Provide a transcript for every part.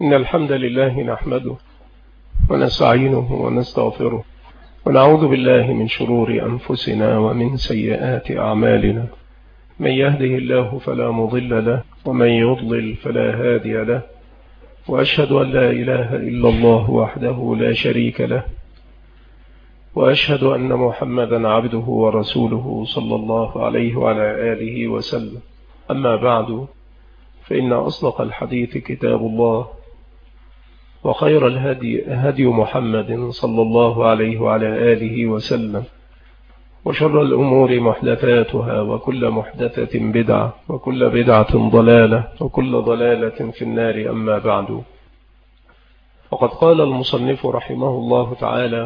إن الحمد لله نحمده ونستعينه ونستغفره ونعوذ بالله من شرور أنفسنا ومن سيئات أعمالنا. من يهده الله فلا مضل له ومن يضلل فلا هادي له، وأشهد أن لا إله إلا الله وحده لا شريك له، وأشهد أن محمدا عبده ورسوله صلى الله عليه وعلى آله وسلم. أما بعد، فإن أصدق الحديث كتاب الله، وخير الهدي هدي محمد صلى الله عليه وعلى آله وسلم، وشر الأمور محدثاتها، وكل محدثة بدعة، وكل بدعة ضلالة، وكل ضلالة في النار. أما بعد، وقد قال المصنف رحمه الله تعالى: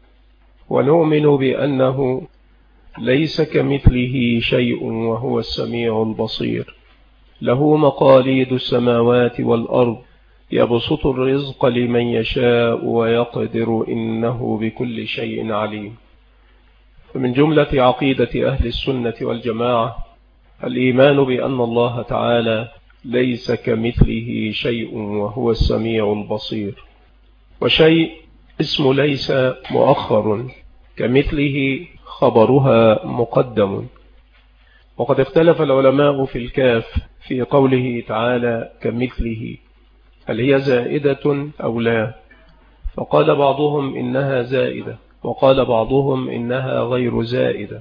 ونؤمن بأنه ليس كمثله شيء وهو السميع البصير، له مقاليد السماوات والأرض، يبسط الرزق لمن يشاء ويقدر، إنه بكل شيء عليم. فمن جملة عقيدة أهل السنة والجماعة الإيمان بأن الله تعالى ليس كمثله شيء وهو السميع البصير. وشيء اسم ليس مؤخر، كمثله خبرها مقدم. وقد اختلف العلماء في الكاف في قوله تعالى كمثله، هل هي زائدة أو لا؟ فقال بعضهم إنها زائدة، وقال بعضهم إنها غير زائدة.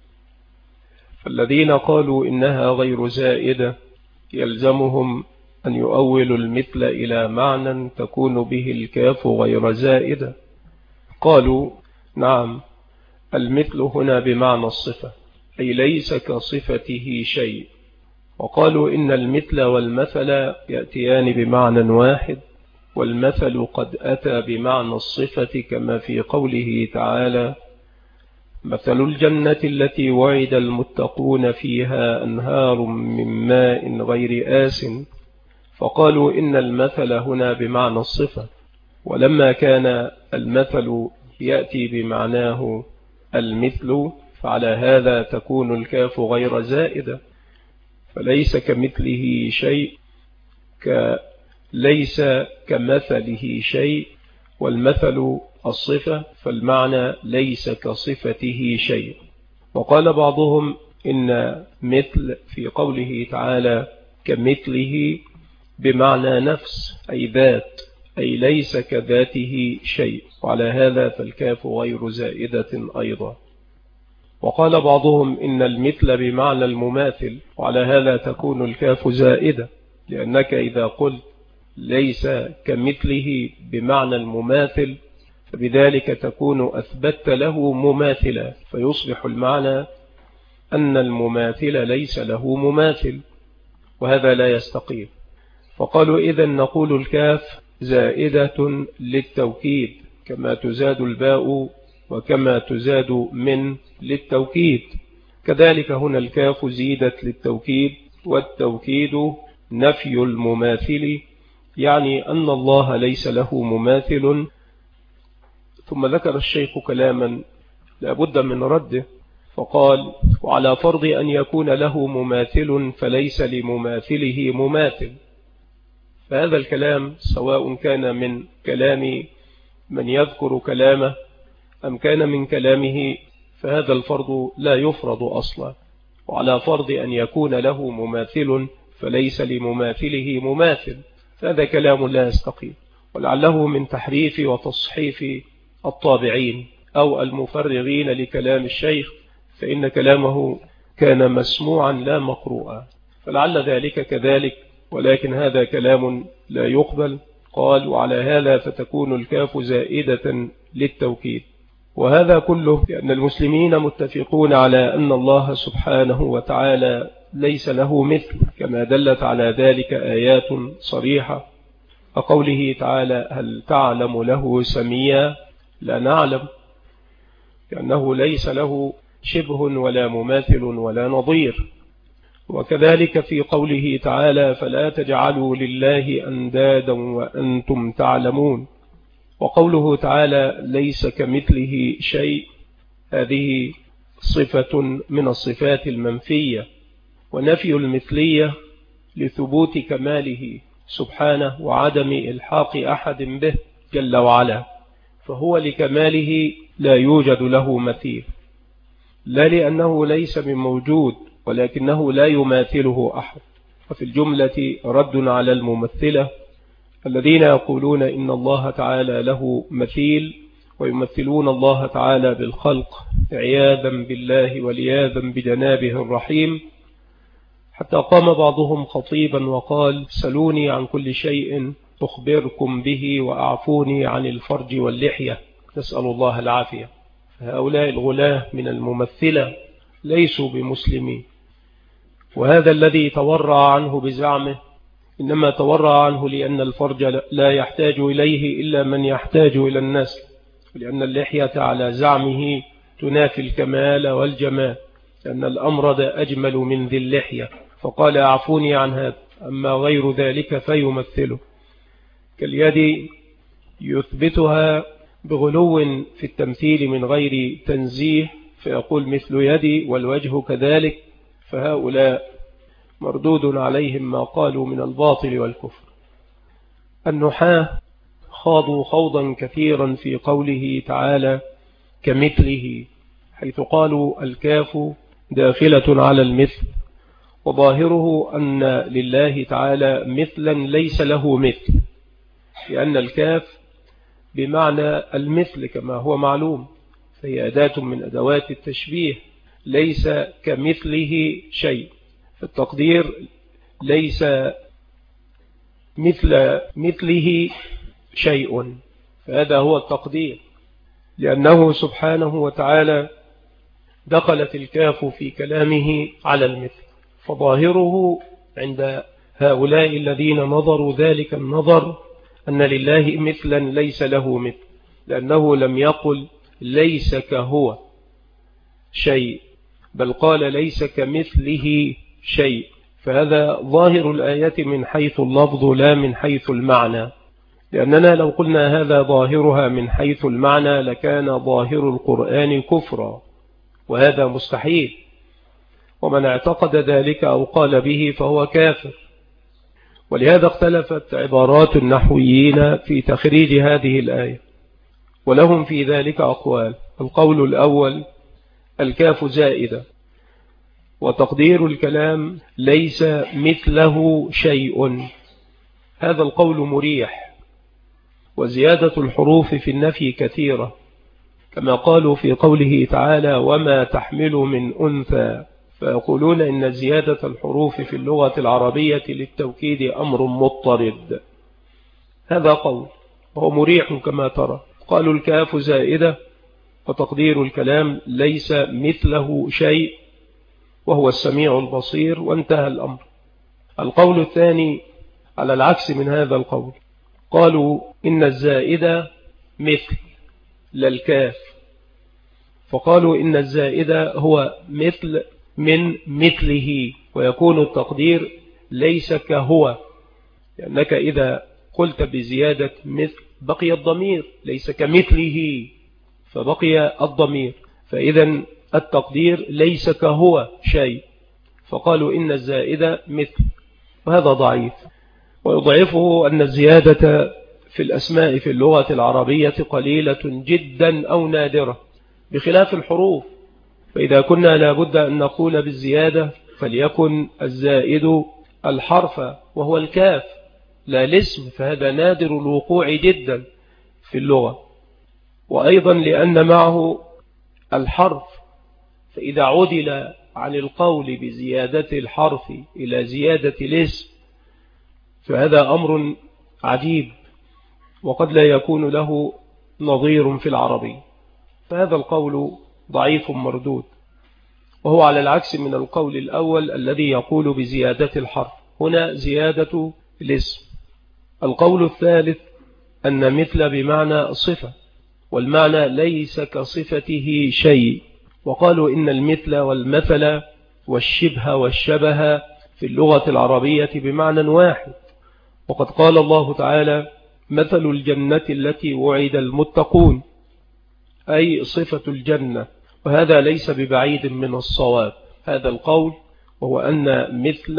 فالذين قالوا إنها غير زائدة يلزمهم أن يؤولوا المثل إلى معنى تكون به الكاف غير زائدة. قالوا: نعم، المثل هنا بمعنى الصفة، أي ليس كصفته شيء. وقالوا إن المثل والمثل يأتيان بمعنى واحد، والمثل قد أتى بمعنى الصفة، كما في قوله تعالى: مثل الجنة التي وعد المتقون فيها أنهار من ماء غير آس. فقالوا إن المثل هنا بمعنى الصفة، ولما كان المثل يأتي بمعناه المثل، فعلى هذا تكون الكاف غير زائدة. فليس كمثله شيء ليس كمثله شيء، والمثل الصفة، فالمعنى ليس كصفته شيء. وقال بعضهم إن مثل في قوله تعالى كمثله بمعنى نفس، أي ذات، أي ليس كذاته شيء، وعلى هذا فالكاف غير زائدة أيضا. وقال بعضهم إن المثل بمعنى المماثل، وعلى هذا تكون الكاف زائدة، لأنك إذا قلت ليس كمثله بمعنى المماثل، فبذلك تكون أثبت له مماثلا، فيصبح المعنى أن المماثل ليس له مماثل، وهذا لا يستقيم. فقالوا إذن نقول الكاف زائدة للتوكيد، كما تزاد الباء وكما تزاد من للتوكيد، كذلك هنا الكاف زيدت للتوكيد، والتوكيد نفي المماثل، يعني أن الله ليس له مماثل. ثم ذكر الشيخ كلاما لابد من رده، فقال: وعلى فرض أن يكون له مماثل فليس لمماثله مماثل. فهذا الكلام سواء كان من كلام من يذكر كلامه أم كان من كلامه، فهذا الفرض لا يفرض أصلا. وعلى فرض أن يكون له مماثل فليس لمماثله مماثل، فهذا كلام لا يستقيم، ولعله من تحريف وتصحيف الطابعين أو المفرغين لكلام الشيخ، فإن كلامه كان مسموعا لا مقروءا، فلعل ذلك كذلك، ولكن هذا كلام لا يقبل. قال: وعلى هذا فتكون الكاف زائدة للتوكيد. وهذا كله لأن المسلمين متفقون على أن الله سبحانه وتعالى ليس له مثل، كما دلت على ذلك آيات صريحة، وقوله تعالى: هل تعلم له سميا؟ لا نعلم، لأنه ليس له شبه ولا مماثل ولا نظير. وكذلك في قوله تعالى: فلا تجعلوا لله أندادا وأنتم تعلمون. وقوله تعالى: ليس كمثله شيء، هذه صفة من الصفات المنفية، ونفي المثلية لثبوت كماله سبحانه وعدم إلحاق أحد به جل وعلا، فهو لكماله لا يوجد له مثيل، لا لأنه ليس من موجود ولكنه لا يماثله أحد. وفي الجملة رد على الممثلة الذين يقولون إن الله تعالى له مثيل ويمثلون الله تعالى بالخلق عياذا بالله ولياذا بجنابه الرحيم، حتى قام بعضهم خطيبا وقال: سلوني عن كل شيء أخبركم به وأعفوني عن الفرج واللحية، نسأل الله العافية. هؤلاء الغلاة من الممثلة ليسوا بمسلمين، وهذا الذي تورع عنه بزعمه إنما تورع عنه لأن الفرج لا يحتاج إليه إلا من يحتاج إلى النسل، لأن اللحية على زعمه تنافي الكمال والجمال، لأن الأمرد أجمل من ذي اللحية، فقال: أعفوني عن هذا. أما غير ذلك فيمثله، كاليد يثبتها بغلو في التمثيل من غير تنزيه فيقول مثل يدي، والوجه كذلك، فهؤلاء مردود عليهم ما قالوا من الباطل والكفر. النحاة خاضوا خوضا كثيرا في قوله تعالى كمثله، حيث قالوا الكاف داخلة على المثل، وظاهره أن لله تعالى مثلا ليس له مثل، لأن الكاف بمعنى المثل كما هو معلوم، فهي أداة من أدوات التشبيه، ليس كمثله شيء، التقدير ليس مثله شيء، فهذا هو التقدير، لأنه سبحانه وتعالى دخلت الكاف في كلامه على المثل، فظاهره عند هؤلاء الذين نظروا ذلك النظر أن لله مثلا ليس له مثل، لأنه لم يقل ليس كهو شيء، بل قال ليس كمثله شيء، فهذا ظاهر الآية من حيث اللفظ لا من حيث المعنى، لأننا لو قلنا هذا ظاهرها من حيث المعنى لكان ظاهر القرآن كفرا، وهذا مستحيل، ومن اعتقد ذلك أو قال به فهو كافر. ولهذا اختلفت عبارات النحويين في تخريج هذه الآية، ولهم في ذلك أقوال. القول الأول: الكاف زائدة، وتقدير الكلام ليس مثله شيء، هذا القول مريح، وزيادة الحروف في النفي كثيرة، كما قالوا في قوله تعالى وما تحمل من أنثى، فيقولون إن زيادة الحروف في اللغة العربية للتوكيد أمر مضطرد، هذا قول وهو مريح كما ترى. قالوا الكاف زائدة وتقدير الكلام ليس مثله شيء وهو السميع البصير، وانتهى الأمر. القول الثاني على العكس من هذا القول، قالوا إن الزائدة مثل للكاف، فقالوا إن الزائدة هو مثل من مثله، ويكون التقدير ليس كهو، لأنك إذا قلت بزيادة مثل بقي الضمير، ليس كمثله فبقي الضمير، فإذا التقدير ليس كهو شيء، فقالوا إن الزائدة مثل، وهذا ضعيف. ويضعفه أن الزيادة في الأسماء في اللغة العربية قليلة جدا أو نادرة، بخلاف الحروف، فإذا كنا لابد أن نقول بالزيادة فليكن الزائد الحرف وهو الكاف لا الاسم، فهذا نادر الوقوع جدا في اللغة. وأيضا لأن معه الحرف، فإذا عدل عن القول بزيادة الحرف إلى زيادة الاسم فهذا أمر عجيب، وقد لا يكون له نظير في العربي، فهذا القول ضعيف مردود، وهو على العكس من القول الأول الذي يقول بزيادة الحرف، هنا زيادة الاسم. القول الثالث أن مثل بمعنى صفة، والمعنى ليس كصفته شيء، وقالوا إن المثل والمثل والشبه والشبه في اللغة العربية بمعنى واحد، وقد قال الله تعالى مثل الجنة التي وعد المتقون، أي صفة الجنة، وهذا ليس ببعيد من الصواب هذا القول، وهو أن مثل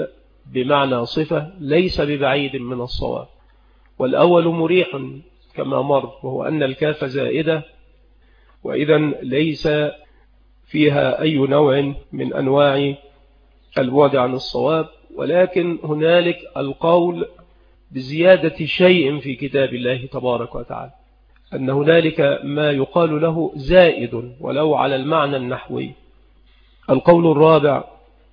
بمعنى صفة ليس ببعيد من الصواب. والأول مريح كما مر، وهو أن الكاف زائدة، وإذا ليس فيها أي نوع من أنواع البعد عن الصواب، ولكن هنالك القول بزيادة شيء في كتاب الله تبارك وتعالى، أن هنالك ما يقال له زائد ولو على المعنى النحوي. القول الرابع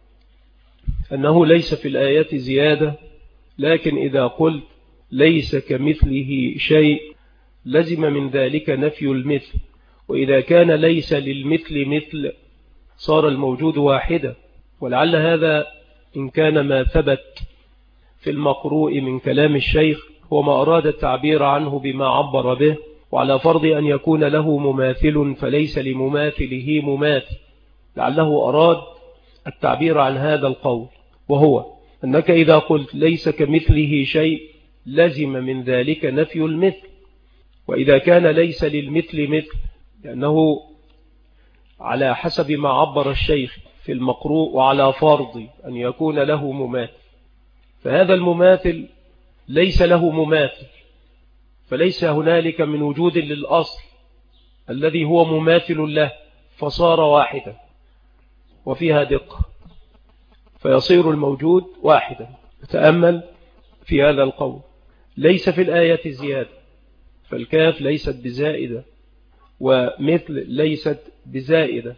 أنه ليس في الآيات زيادة، لكن إذا قلت ليس كمثله شيء لزم من ذلك نفي المثل، وإذا كان ليس للمثل مثل صار الموجود واحدة. ولعل هذا إن كان ما ثبت في المقروء من كلام الشيخ هو ما أراد التعبير عنه بما عبر به، وعلى فرض أن يكون له مماثل فليس لمماثله مماثل، لعله أراد التعبير عن هذا القول، وهو أنك إذا قلت ليس كمثله شيء لزم من ذلك نفي المثل، وإذا كان ليس للمثل مثل، لأنه على حسب ما عبر الشيخ في المقروء وعلى فرض أن يكون له مماثل، فهذا المماثل ليس له مماثل، فليس هنالك من وجود للأصل الذي هو مماثل له، فصار واحدا، وفيها دقة، فيصير الموجود واحدا. تأمل في هذا القول، ليس في الآية زيادة، فالكاف ليست بزائدة ومثل ليست بزائدة،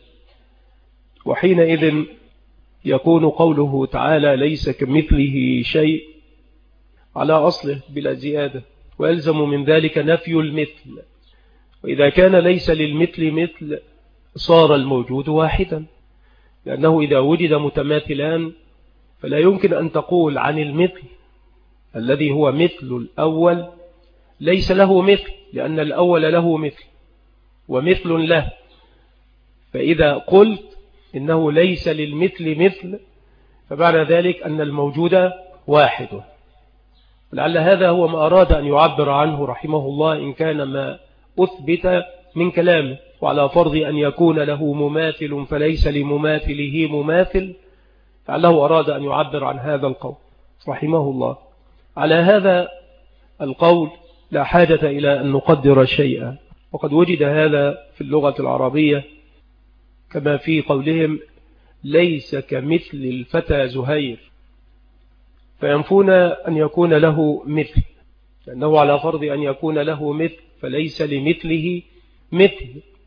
وحينئذ يكون قوله تعالى ليس كمثله شيء على أصله بلا زيادة، ويلزم من ذلك نفي المثل، وإذا كان ليس للمثل مثل صار الموجود واحدا، لأنه إذا وجد متماثلان فلا يمكن أن تقول عن المثل الذي هو مثل الأول ليس له مثل، لأن الأول له مثل ومثل له، فإذا قلت إنه ليس للمثل مثل فبعد ذلك أن الموجود واحد. لعل هذا هو ما أراد أن يعبر عنه رحمه الله إن كان ما أثبت من كلامه، وعلى فرض أن يكون له مماثل فليس لمماثله مماثل، فعله أراد أن يعبر عن هذا القول رحمه الله. على هذا القول لا حاجة إلى أن نقدر شيئا، وقد وجد هذا في اللغة العربية كما في قولهم ليس كمثل الفتى زهير، فينفون أن يكون له مثل، لأنه على فرض أن يكون له مثل فليس لمثله مثل،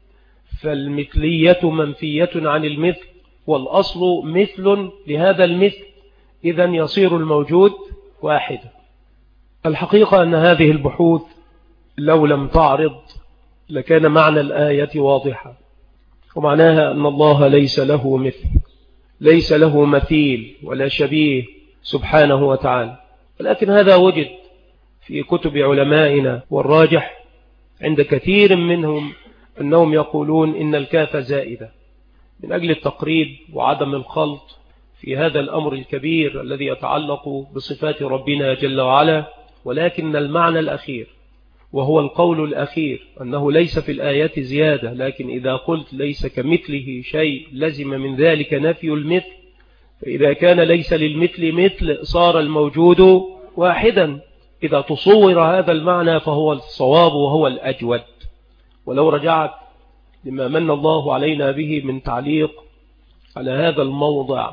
فالمثلية منفية عن المثل، والأصل مثل لهذا المثل، إذن يصير الموجود واحدا. الحقيقة أن هذه البحوث لو لم تعرض لكان معنى الآية واضحة، ومعناها أن الله ليس له مثل، ليس له مثيل ولا شبيه سبحانه وتعالى، ولكن هذا وجد في كتب علمائنا، والراجح عند كثير منهم أنهم يقولون إن الكاف زائدة من أجل التقريب وعدم الخلط في هذا الأمر الكبير الذي يتعلق بصفات ربنا جل وعلا. ولكن المعنى الأخير وهو القول الأخير أنه ليس في الآيات زيادة، لكن إذا قلت ليس كمثله شيء لزم من ذلك نفي المثل، فإذا كان ليس للمثل مثل صار الموجود واحدا. إذا تصور هذا المعنى فهو الصواب وهو الأجود. ولو رجعت لما من الله علينا به من تعليق على هذا الموضع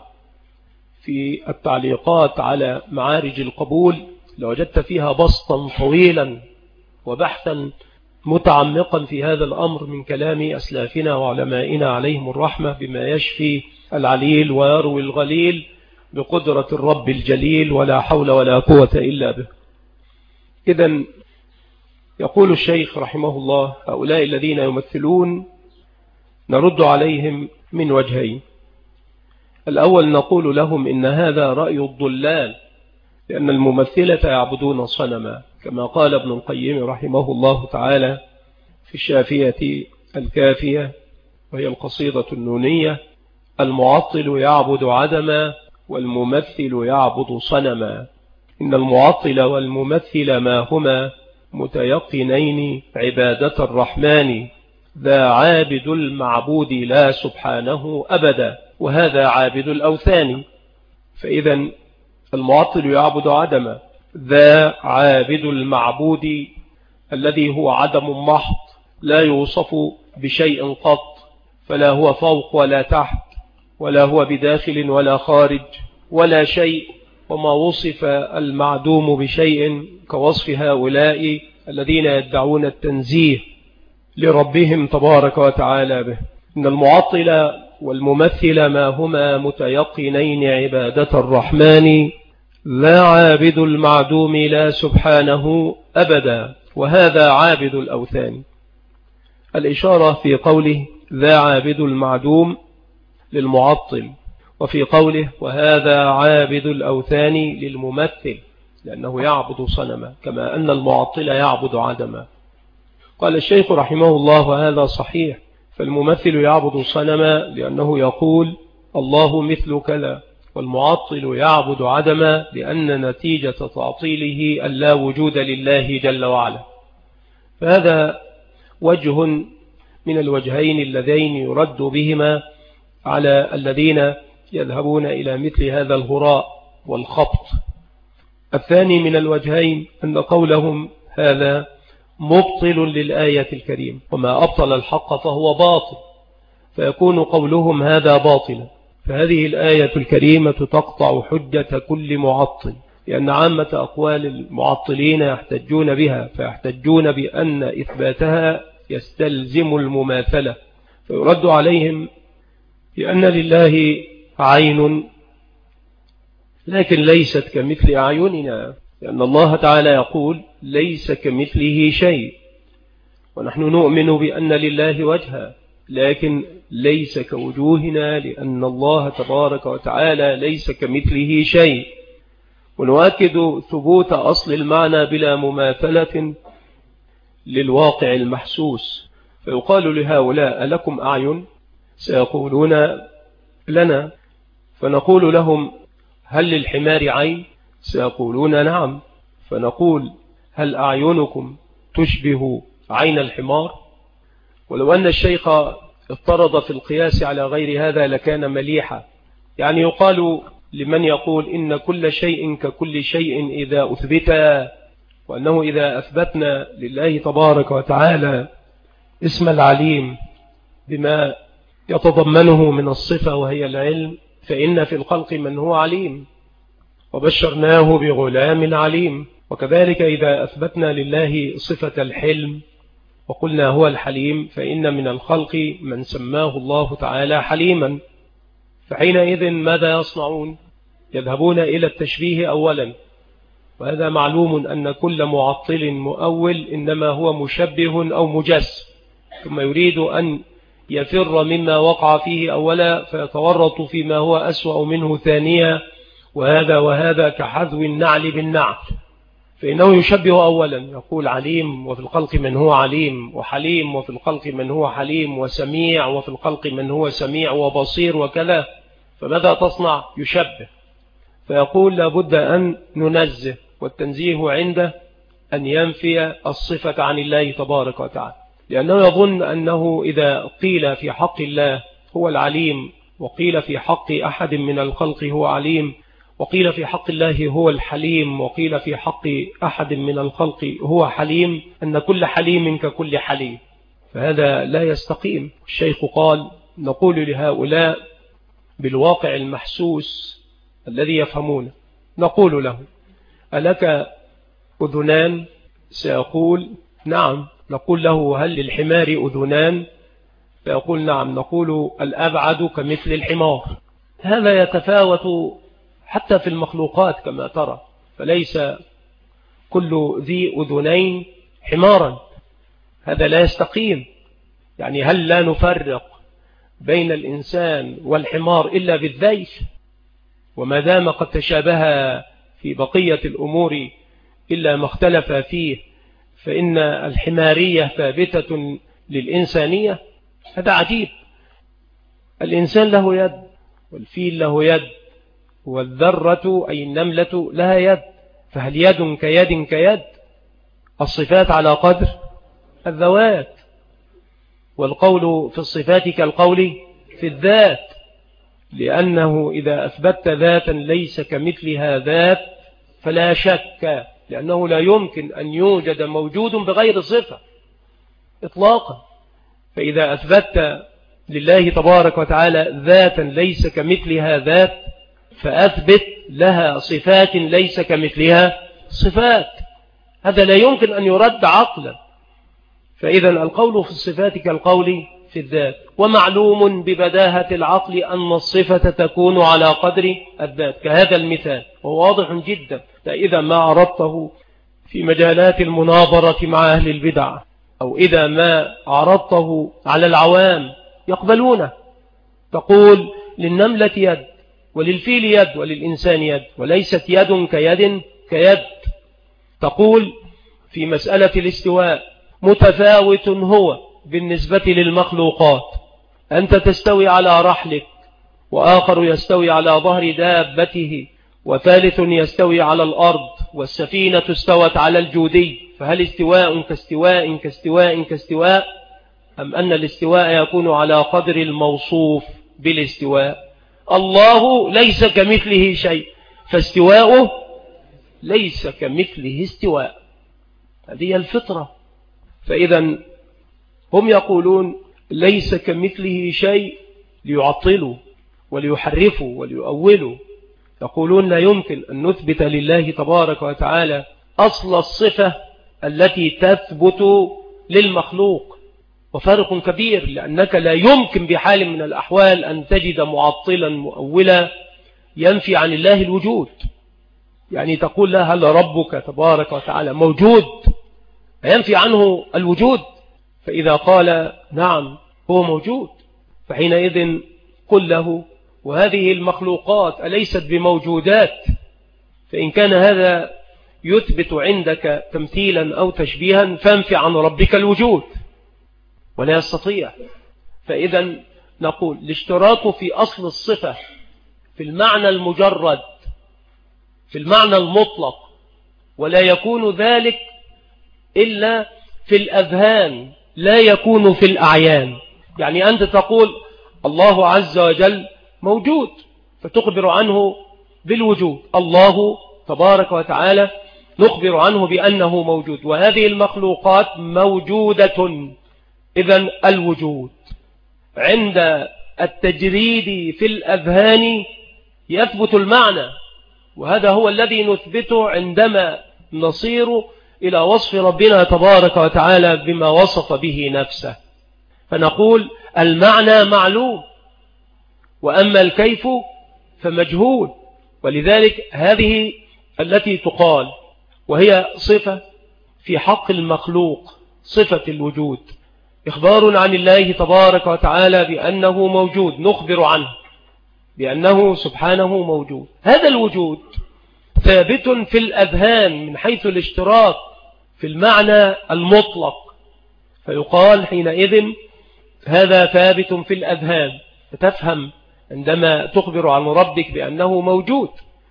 في التعليقات على معارج القبول لوجدت فيها بسطا طويلا وبحثا متعمقا في هذا الأمر من كلام أسلافنا وعلمائنا عليهم الرحمة، بما يشفي العليل ويروي الغليل بقدرة الرب الجليل ولا حول ولا قوة إلا به. إذن يقول الشيخ رحمه الله هؤلاء الذين يمثلون نرد عليهم من وجهين. الأول نقول لهم إن هذا رأي الضلال، لأن الممثلة يعبدون صنما، كما قال ابن القيم رحمه الله تعالى في الشافية الكافية وهي القصيدة النونية: المعطل يعبد عدما والممثل يعبد صنما، إن المعطل والممثل ما هما متيقنين عبادة الرحمن، ذا عابد المعبود لا سبحانه أبدا، وهذا عابد الأوثان. فإذا المعطل يعبد عدما، ذا عابد المعبود الذي هو عدم محض لا يوصف بشيء قط، فلا هو فوق ولا تحت، ولا هو بداخل ولا خارج ولا شيء. وما وصف المعدوم بشيء كوصف هؤلاء الذين يدعون التنزيه لربهم تبارك وتعالى به. إن المعطل والممثل ما هما متيقنين عبادة الرحمن، لا عابد المعدوم لا سبحانه أبدا، وهذا عابد الأوثان. الإشارة في قوله ذا عابد المعدوم للمعطل، وفي قوله وهذا عابد الأوثان للممثل، لأنه يعبد صنما كما أن المعطل يعبد عدما. قال الشيخ رحمه الله وهذا صحيح، فالممثل يعبد صنما لأنه يقول الله مثل كذا، والمعطل يعبد عدما لأن نتيجة تعطيله اللا وجود لله جل وعلا. فهذا وجه من الوجهين اللذين يرد بهما على الذين يذهبون إلى مثل هذا الهراء والخبط. الثاني من الوجهين أن قولهم هذا مبطل للآية الكريمة، وما أبطل الحق فهو باطل، فيكون قولهم هذا باطلا. فهذه الآية الكريمة تقطع حجة كل معطل، لأن عامة أقوال المعطلين يحتجون بها، فيحتجون بأن إثباتها يستلزم المماثلة، فيرد عليهم بأن لله عين لكن ليست كمثل أعيننا، لأن الله تعالى يقول ليس كمثله شيء، ونحن نؤمن بأن لله وجها لكن ليس كوجوهنا، لأن الله تبارك وتعالى ليس كمثله شيء. ونؤكد ثبوت أصل المعنى بلا مماثلة للواقع المحسوس، فيقال لهؤلاء لكم أعين؟ سيقولون لنا، فنقول لهم هل للحمار عين؟ سيقولون نعم، فنقول هل أعينكم تشبه عين الحمار؟ ولو أن الشيخ اضطرد في القياس على غير هذا لكان مليحا. يعني يقال لمن يقول إن كل شيء ككل شيء إذا أثبت، وأنه إذا أثبتنا لله تبارك وتعالى اسم العليم بما يتضمنه من الصفة وهي العلم، فإن في الخلق من هو عليم، وبشرناه بغلام عليم. وكذلك إذا أثبتنا لله صفة الحلم وقلنا هو الحليم، فإن من الخلق من سماه الله تعالى حليما. فحينئذ ماذا يصنعون؟ يذهبون إلى التشبيه أولا، وهذا معلوم أن كل معطل مؤول إنما هو مشبه أو مجسم، ثم يريد أن يفر مما وقع فيه أولا فيتورط فيما هو أسوأ منه ثانيا، وهذا كحذو النعل بالنعل. فإنه يشبه أولا، يقول عليم وفي الخلق من هو عليم، وحليم وفي الخلق من هو حليم، وسميع وفي الخلق من هو سميع، وبصير وكذا. فماذا تصنع؟ يشبه. فيقول لابد أن ننزه، والتنزيه عنده أن ينفي الصفة عن الله تبارك وتعالى، لأنه يظن أنه إذا قيل في حق الله هو العليم، وقيل في حق أحد من الخلق هو عليم، وقيل في حق الله هو الحليم، وقيل في حق أحد من الخلق هو حليم، أن كل حليم ككل حليم، فهذا لا يستقيم. الشيخ قال نقول لهؤلاء بالواقع المحسوس الذي يفهمون، نقول له ألك أذنان؟ سيقول نعم. نقول له هل للحمار أذنان؟ فيقول نعم. نقول الأبعد كمثل الحمار. هذا يتفاوت حتى في المخلوقات كما ترى، فليس كل ذي أذنين حمارا، هذا لا يستقيم. يعني هل لا نفرق بين الإنسان والحمار إلا بالذيل؟ وما دام قد تشابه في بقية الأمور إلا ما اختلف فيه، فإن الحمارية ثابتة للإنسانية. هذا عجيب. الإنسان له يد، والفيل له يد، والذرة أي النملة لها يد، فهل يد كيد كيد؟ الصفات على قدر الذوات، والقول في الصفات كالقول في الذات. لأنه إذا أثبت ذاتا ليس كمثلها ذات فلا شك، لأنه لا يمكن أن يوجد موجود بغير صفة إطلاقا. فإذا أثبت لله تبارك وتعالى ذاتا ليس كمثلها ذات فأثبت لها صفات ليس كمثلها صفات، هذا لا يمكن أن يرد عقلا. فإذا القول في الصفات كالقول في الذات، ومعلوم ببداهة العقل أن الصفة تكون على قدر الذات، كهذا المثال وهو واضح جدا. فإذا ما عرضته في مجالات المناظرة مع أهل البدع، أو إذا ما عرضته على العوام يقبلونه، تقول للنملة يد وللفيل يد وللإنسان يد، وليست يد كيد. تقول في مسألة الاستواء متفاوت هو بالنسبة للمخلوقات، أنت تستوي على رحلك، وآخر يستوي على ظهر دابته، وثالث يستوي على الأرض، والسفينة استوت على الجودي، فهل استواء كاستواء أم أن الاستواء يكون على قدر الموصوف بالاستواء؟ الله ليس كمثله شيء، فاستواؤه ليس كمثله استواء، هذه الفطرة. فإذا هم يقولون ليس كمثله شيء ليعطلوا وليحرفوا وليؤولوا، يقولون لا يمكن أن نثبت لله تبارك وتعالى أصل الصفة التي تثبت للمخلوق، وفرق كبير، لأنك لا يمكن بحال من الأحوال أن تجد معطلا مؤولا ينفي عن الله الوجود. يعني تقول له هل ربك تبارك وتعالى موجود، ينفي عنه الوجود. فإذا قال نعم هو موجود، فحينئذ قل له وهذه المخلوقات أليست بموجودات؟ فإن كان هذا يثبت عندك تمثيلا أو تشبيها فانفي عن ربك الوجود، ولا يستطيع. فإذا نقول الاشتراط في أصل الصفة في المعنى المجرد، في المعنى المطلق، ولا يكون ذلك إلا في الأذهان، لا يكون في الأعيان. يعني أنت تقول الله عز وجل موجود فتخبر عنه بالوجود، الله تبارك وتعالى نخبر عنه بأنه موجود، وهذه المخلوقات موجودة. إذن الوجود عند التجريد في الأذهان يثبت المعنى، وهذا هو الذي نثبته عندما نصير إلى وصف ربنا تبارك وتعالى بما وصف به نفسه، فنقول المعنى معلوم، وأما الكيف فمجهول. ولذلك هذه التي تقال وهي صفة في حق المخلوق، صفة الوجود، إخبار عن الله تبارك وتعالى بأنه موجود، نخبر عنه بأنه سبحانه موجود. هذا الوجود ثابت في الأذهان من حيث الاشتراك في المعنى المطلق، فيقال حينئذ هذا ثابت في الأذهان، فتفهم عندما تخبر عن ربك بأنه موجود،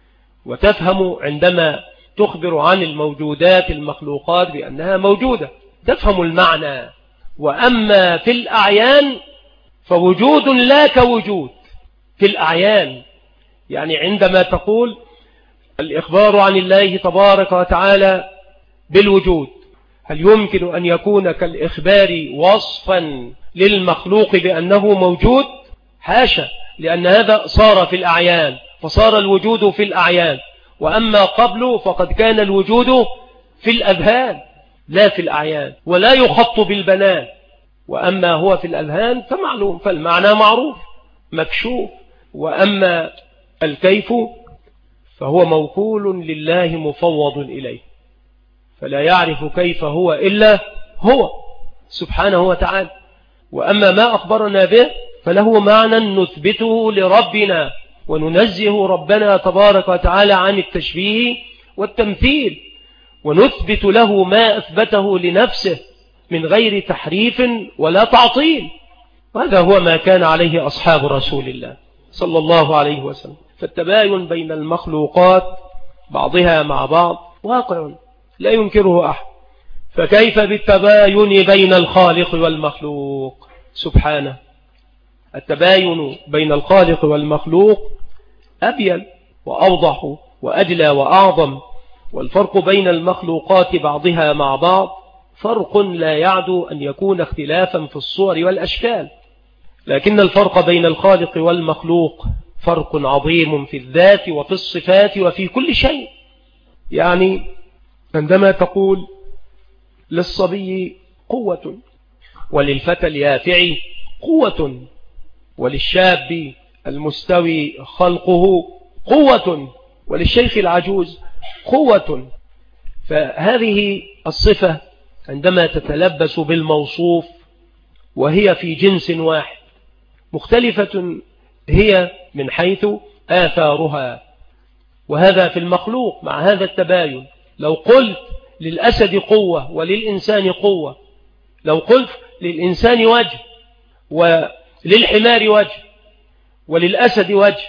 وتفهم عندما تخبر عن الموجودات المخلوقات بأنها موجودة، تفهم المعنى. وأما في الأعيان فوجود لا كوجود في الأعيان، يعني عندما تقول الإخبار عن الله تبارك وتعالى بالوجود، هل يمكن أن يكون كالإخبار وصفا للمخلوق بأنه موجود؟ حاشا، لأن هذا صار في الأعيان، فصار الوجود في الأعيان. وأما قبل فقد كان الوجود في الأذهان لا في الأعيان، ولا يخط بالبنان. وأما هو في الأذهان فمعلوم، فالمعنى معروف مكشوف. وأما الكيف فهو موكول لله مفوض إليه، فلا يعرف كيف هو إلا هو سبحانه وتعالى. وأما ما أخبرنا به فله معنى نثبته لربنا، وننزه ربنا تبارك وتعالى عن التشبيه والتمثيل، ونثبت له ما أثبته لنفسه من غير تحريف ولا تعطيل. وهذا هو ما كان عليه أصحاب رسول الله صلى الله عليه وسلم. فالتباين بين المخلوقات بعضها مع بعض واقع لا ينكره أحد، فكيف بالتباين بين الخالق والمخلوق سبحانه؟ التباين بين الخالق والمخلوق أبين وأوضح وأجلى وأعظم، والفرق بين المخلوقات بعضها مع بعض فرق لا يعدو أن يكون اختلافا في الصور والأشكال، لكن الفرق بين الخالق والمخلوق فرق عظيم في الذات وفي الصفات وفي كل شيء. يعني عندما تقول للصبي قوة، وللفتى اليافع قوة، وللشاب المستوي خلقه قوة، وللشيخ العجوز قوة، فهذه الصفة عندما تتلبس بالموصوف وهي في جنس واحد مختلفة هي من حيث آثارها، وهذا في المخلوق مع هذا التباين. لو قلت للأسد قوة وللإنسان قوة، لو قلت للإنسان وجه وللحمار وجه وللأسد وجه،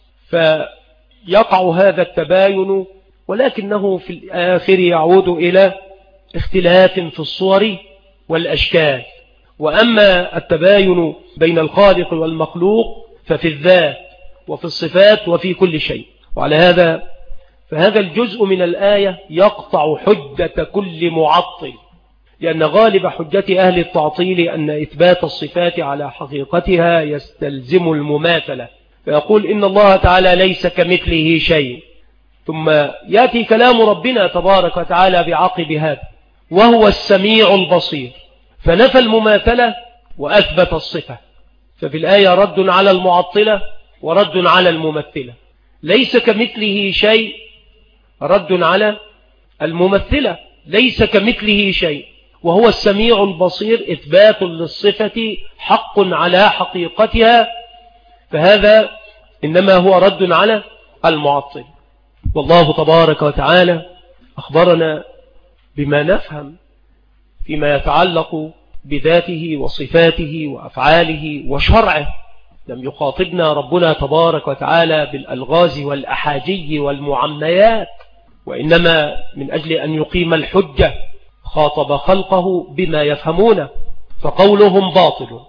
فيقع هذا التباين، ولكنه في الآخر يعود إلى اختلاف في الصور والأشكال. وأما التباين بين الخالق والمخلوق ففي الذات وفي الصفات وفي كل شيء. وعلى هذا فهذا الجزء من الآية يقطع حجة كل معطل، لأن غالب حجة أهل التعطيل أن إثبات الصفات على حقيقتها يستلزم المماثلة، فيقول إن الله تعالى ليس كمثله شيء، ثم يأتي كلام ربنا تبارك وتعالى بعقب هذا وهو السميع البصير، فنفى المماثلة وأثبت الصفة. ففي الآية رد على المعطلة ورد على الممثلة. ليس كمثله شيء رد على الممثلة، ليس كمثله شيء، وهو السميع البصير إثبات للصفة حق على حقيقتها، فهذا إنما هو رد على المعطل. والله تبارك وتعالى أخبرنا بما نفهم فيما يتعلق بذاته وصفاته وأفعاله وشرعه. لم يخاطبنا ربنا تبارك وتعالى بالألغاز والأحاجي والمعميات، وإنما من أجل أن يقيم الحجة خاطب خلقه بما يفهمونه، فقولهم باطل.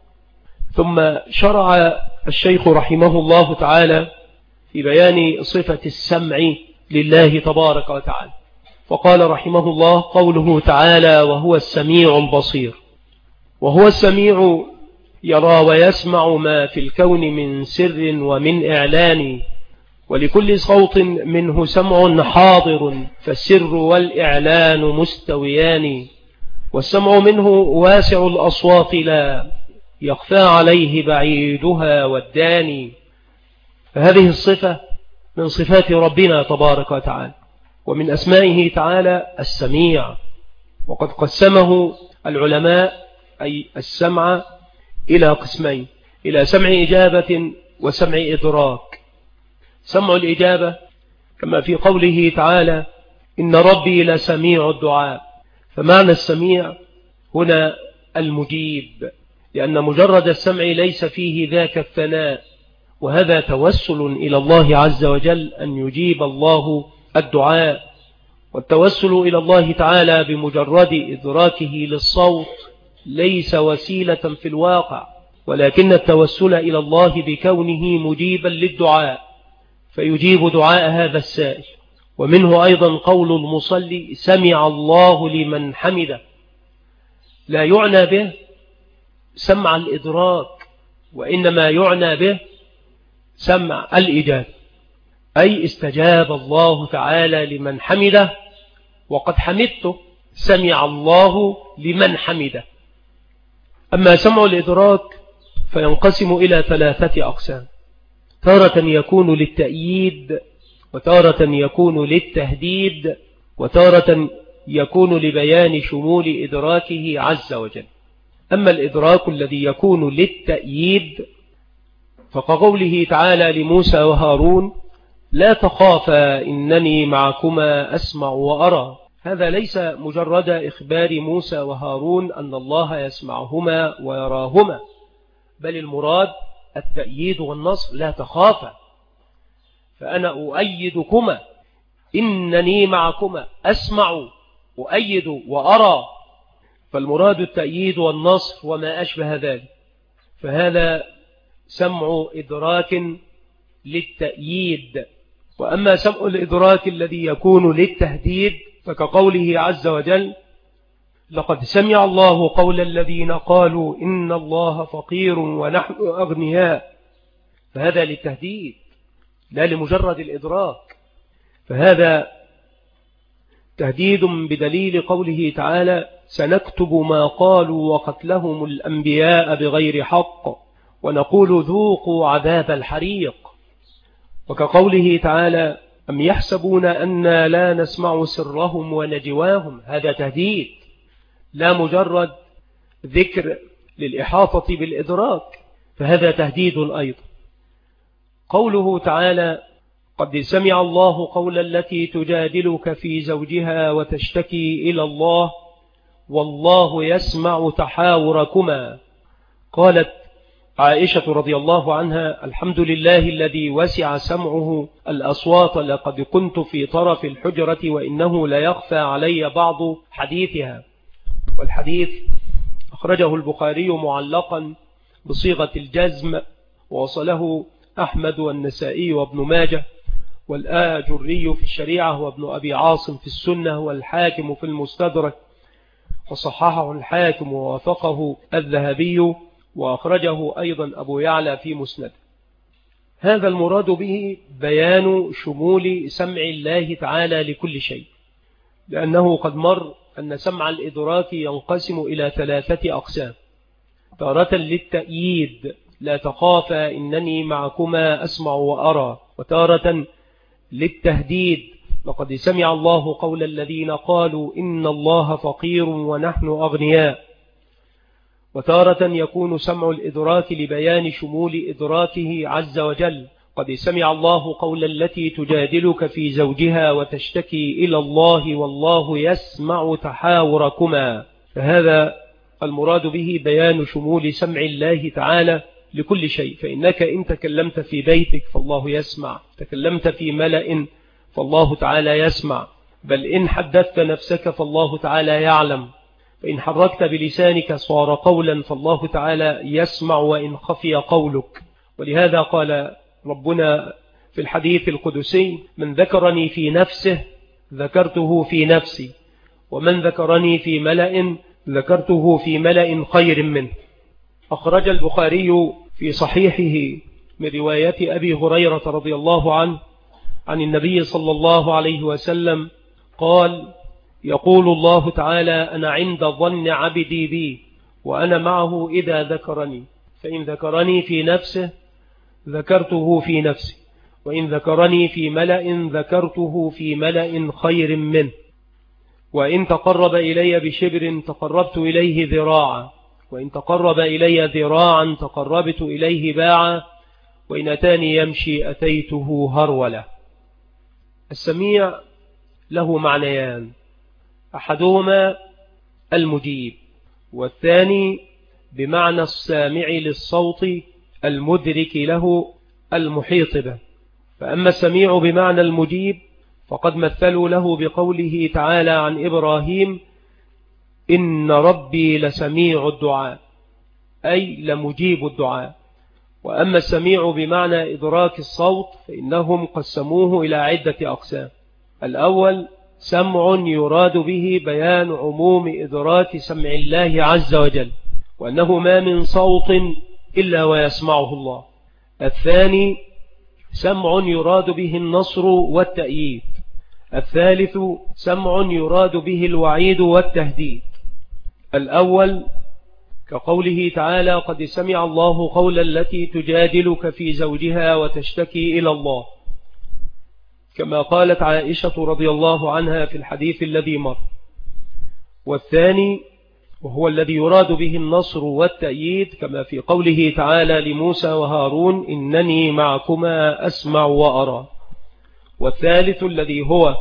ثم شرع الشيخ رحمه الله تعالى في بيان صفة السمع لله تبارك وتعالى، فقال رحمه الله: قوله تعالى: وهو السميع البصير. وهو السميع يرى ويسمع ما في الكون من سر ومن إعلان، ولكل صوت منه سمع حاضر، فالسر والإعلان مستويان، والسمع منه واسع الأصوات لا يخفى عليه بعيدها والداني. فهذه الصفة من صفات ربنا تبارك وتعالى، ومن أسمائه تعالى السميع. وقد قسمه العلماء أي السمع إلى قسمين: إلى سمع إجابة وسمع إدراك. سمع الإجابة كما في قوله تعالى: إن ربي لسميع الدعاء، فمعنى السميع هنا المجيب، لأن مجرد السمع ليس فيه ذاك الثناء، وهذا توسل إلى الله عز وجل أن يجيب الله الدعاء. والتوسل إلى الله تعالى بمجرد إدراكه للصوت ليس وسيلة في الواقع، ولكن التوسل إلى الله بكونه مجيبا للدعاء، فيجيب دعاء هذا السائل. ومنه أيضا قول المصلي: سمع الله لمن حمده، لا يعنى به سمع الإدراك، وإنما يعنى به سمع الإجابة، أي استجاب الله تعالى لمن حمده، وقد حمدته، سمع الله لمن حمده. أما سمع الإدراك فينقسم إلى 3 أقسام: تارة يكون للتأييد، وتارة يكون للتهديد، وتارة يكون لبيان شمول إدراكه عز وجل. أما الإدراك الذي يكون للتأييد فكقوله تعالى لموسى وهارون: لا تخافا إنني معكما أسمع وأرى. هذا ليس مجرد إخبار موسى وهارون أن الله يسمعهما ويراهما، بل المراد التأييد والنصر. لا تخافا فأنا أؤيدكما، إنني معكما أسمع أؤيد وأرى، فالمراد التأييد والنصر وما أشبه ذلك. فهذا سمع إدراك للتأييد. وأما سمع الإدراك الذي يكون للتهديد فكقوله عز وجل: لقد سمع الله قول الذين قالوا إن الله فقير ونحن أغنياء، فهذا للتهديد لا لمجرد الإدراك، فهذا تهديد بدليل قوله تعالى: سنكتب ما قالوا وقتلهم الأنبياء بغير حق ونقول ذوقوا عذاب الحريق. وكقوله تعالى: أم يحسبون أننا لا نسمع سرهم ونجواهم، هذا تهديد لا مجرد ذكر للإحاطة بالإدراك، فهذا تهديد أيضا. قوله تعالى: قد سمع الله قول التي تجادلك في زوجها وتشتكي إلى الله والله يسمع تحاوركما. قالت عائشة رضي الله عنها: الحمد لله الذي وسع سمعه الأصوات، لقد كنت في طرف الحجرة وإنه لا يخفى علي بعض حديثها. والحديث أخرجه البخاري معلقا بصيغة الجزم، ووصله أحمد والنسائي وابن ماجه والآجري في الشريعة وابن أبي عاصم في السنة والحاكم في المستدرك، وصححه الحاكم ووافقه الذهبي، وأخرجه أيضا أبو يعلى في مسند. هذا المراد به بيان شمول سمع الله تعالى لكل شيء، لأنه قد مر أن سمع الإدراك ينقسم إلى 3 أقسام: تارة للتأييد لا تخافا إنني معكما أسمع وأرى، وتارة للتهديد لقد سمع الله قول الذين قالوا إن الله فقير ونحن أغنياء، وتارة يكون سمع الإدراك لبيان شمول إدراكه عز وجل: قد سمع الله قول التي تجادلك في زوجها وتشتكي إلى الله والله يسمع تحاوركما. فهذا المراد به بيان شمول سمع الله تعالى لكل شيء، فإنك إن تكلمت في بيتك فالله يسمع، تكلمت في ملأ فالله تعالى يسمع، بل إن حدثت نفسك فالله تعالى يعلم، فإن حركت بلسانك صار قولا فالله تعالى يسمع وإن خفي قولك. ولهذا قال ربنا في الحديث القدسي: من ذكرني في نفسه ذكرته في نفسي، ومن ذكرني في ملأ ذكرته في ملأ خير منه. أخرج البخاري في صحيحه من رواية أبي هريرة رضي الله عنه عن النبي صلى الله عليه وسلم قال: يقول الله تعالى: أنا عند ظن عبدي بي وأنا معه إذا ذكرني، فإن ذكرني في نفسه ذكرته في نفسي، وإن ذكرني في ملأ ذكرته في ملأ خير منه، وإن تقرب إلي بشبر تقربت إليه ذراعا، وإن تقرب إلي ذراعا تقربت إليه باعا، وإن أتاني يمشي أتيته هرولة. السميع له معنيان: أحدهما المجيب، والثاني بمعنى السامع للصوت المدرك له المحيط به. فأما السميع بمعنى المجيب فقد مثلوا له بقوله تعالى عن إبراهيم: إن ربي لسميع الدعاء، أي لمجيب الدعاء. وأما السميع بمعنى إدراك الصوت فإنهم قسموه إلى عدة أقسام: الأول سمع يراد به بيان عموم إدراك سمع الله عز وجل، وأنه ما من صوت إلا ويسمعه الله. الثاني سمع يراد به النصر والتأييد. الثالث سمع يراد به الوعيد والتهديد. الأول كقوله تعالى: قد سمع الله قول التي تجادلك في زوجها وتشتكي إلى الله، كما قالت عائشة رضي الله عنها في الحديث الذي مر. والثاني وهو الذي يراد به النصر والتأييد، كما في قوله تعالى لموسى وهارون: إنني معكما أسمع وأرى. والثالث الذي هو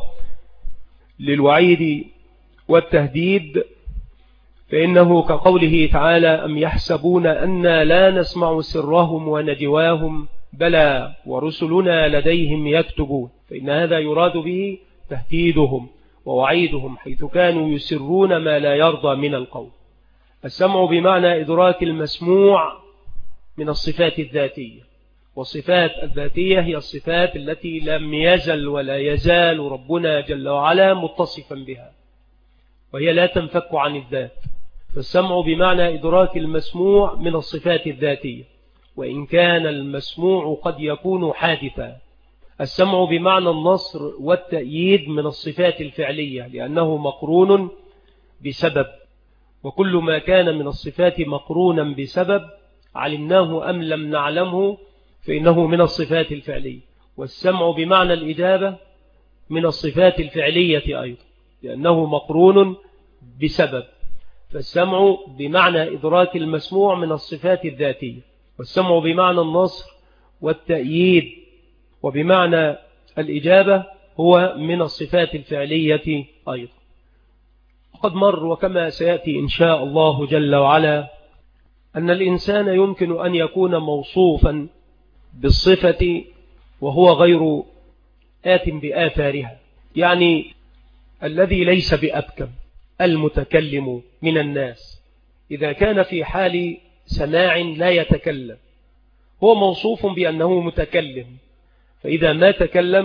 للوعيد والتهديد، فإنه كقوله تعالى: أم يحسبون أننا لا نسمع سرهم ونجواهم بلى ورسلنا لديهم يكتبون، فإن هذا يراد به تهديدهم ووعيدهم، حيث كانوا يسرون ما لا يرضى من القول. السمع بمعنى إدراك المسموع من الصفات الذاتية، والصفات الذاتية هي الصفات التي لم يزل ولا يزال ربنا جل وعلا متصفا بها، وهي لا تنفك عن الذات. فالسمع بمعنى إدراك المسموع من الصفات الذاتية، وإن كان المسموع قد يكون حادثا. السمع بمعنى النصر والتأييد من الصفات الفعلية، لأنه مقرون بسبب، وكل ما كان من الصفات مقرونا بسبب علمناه أم لم نعلمه فإنه من الصفات الفعلية. والسمع بمعنى الإجابة من الصفات الفعلية أيضا، لأنه مقرون بسبب. فالسمع بمعنى إدراك المسموع من الصفات الذاتية، والسمع بمعنى النصر والتأييد وبمعنى الإجابة هو من الصفات الفعلية أيضا. قد مر وكما سيأتي إن شاء الله جل وعلا أن الإنسان يمكن أن يكون موصوفا بالصفة وهو غير آت بآثارها، يعني الذي ليس بأبكم المتكلم من الناس إذا كان في حال سماع لا يتكلم هو موصوف بأنه متكلم، فإذا ما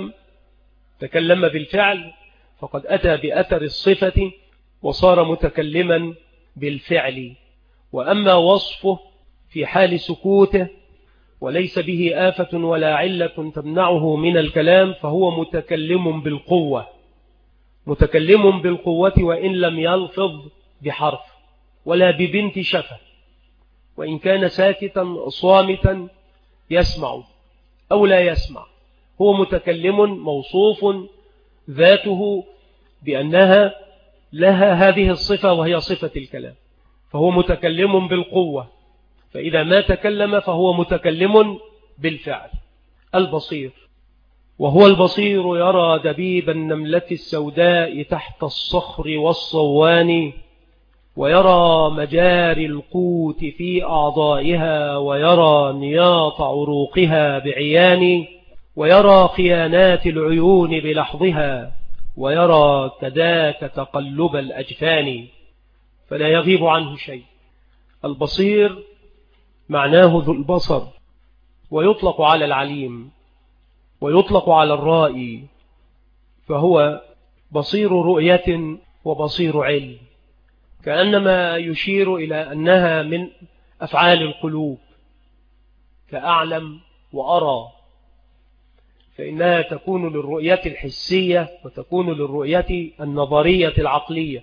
تكلم بالفعل فقد أتى بأثر الصفة وصار متكلما بالفعل. وأما وصفه في حال سكوته وليس به آفة ولا علة تمنعه من الكلام فهو متكلم بالقوة، متكلم بالقوة وإن لم يلفظ بحرف ولا ببنت شفة، وإن كان ساكتا صامتا يسمع أو لا يسمع، هو متكلم موصوف ذاته بأنها لها هذه الصفة وهي صفة الكلام، فهو متكلم بالقوة، فإذا ما تكلم فهو متكلم بالفعل. البصير، وهو البصير يرى دبيب النملة السوداء تحت الصخر والصوان، ويرى مجاري القوت في أعضائها، ويرى نياط عروقها بعيان، ويرى خيانات العيون بلحظها، ويرى كذاك تقلب الأجفان، فلا يغيب عنه شيء. البصير معناه ذو البصر، ويطلق على العليم ويطلق على الرائي، فهو بصير رؤية وبصير علم، كأنما يشير إلى أنها من أفعال القلوب، كأعلم وأرى، فإنها تكون للرؤية الحسية وتكون للرؤية النظرية العقلية.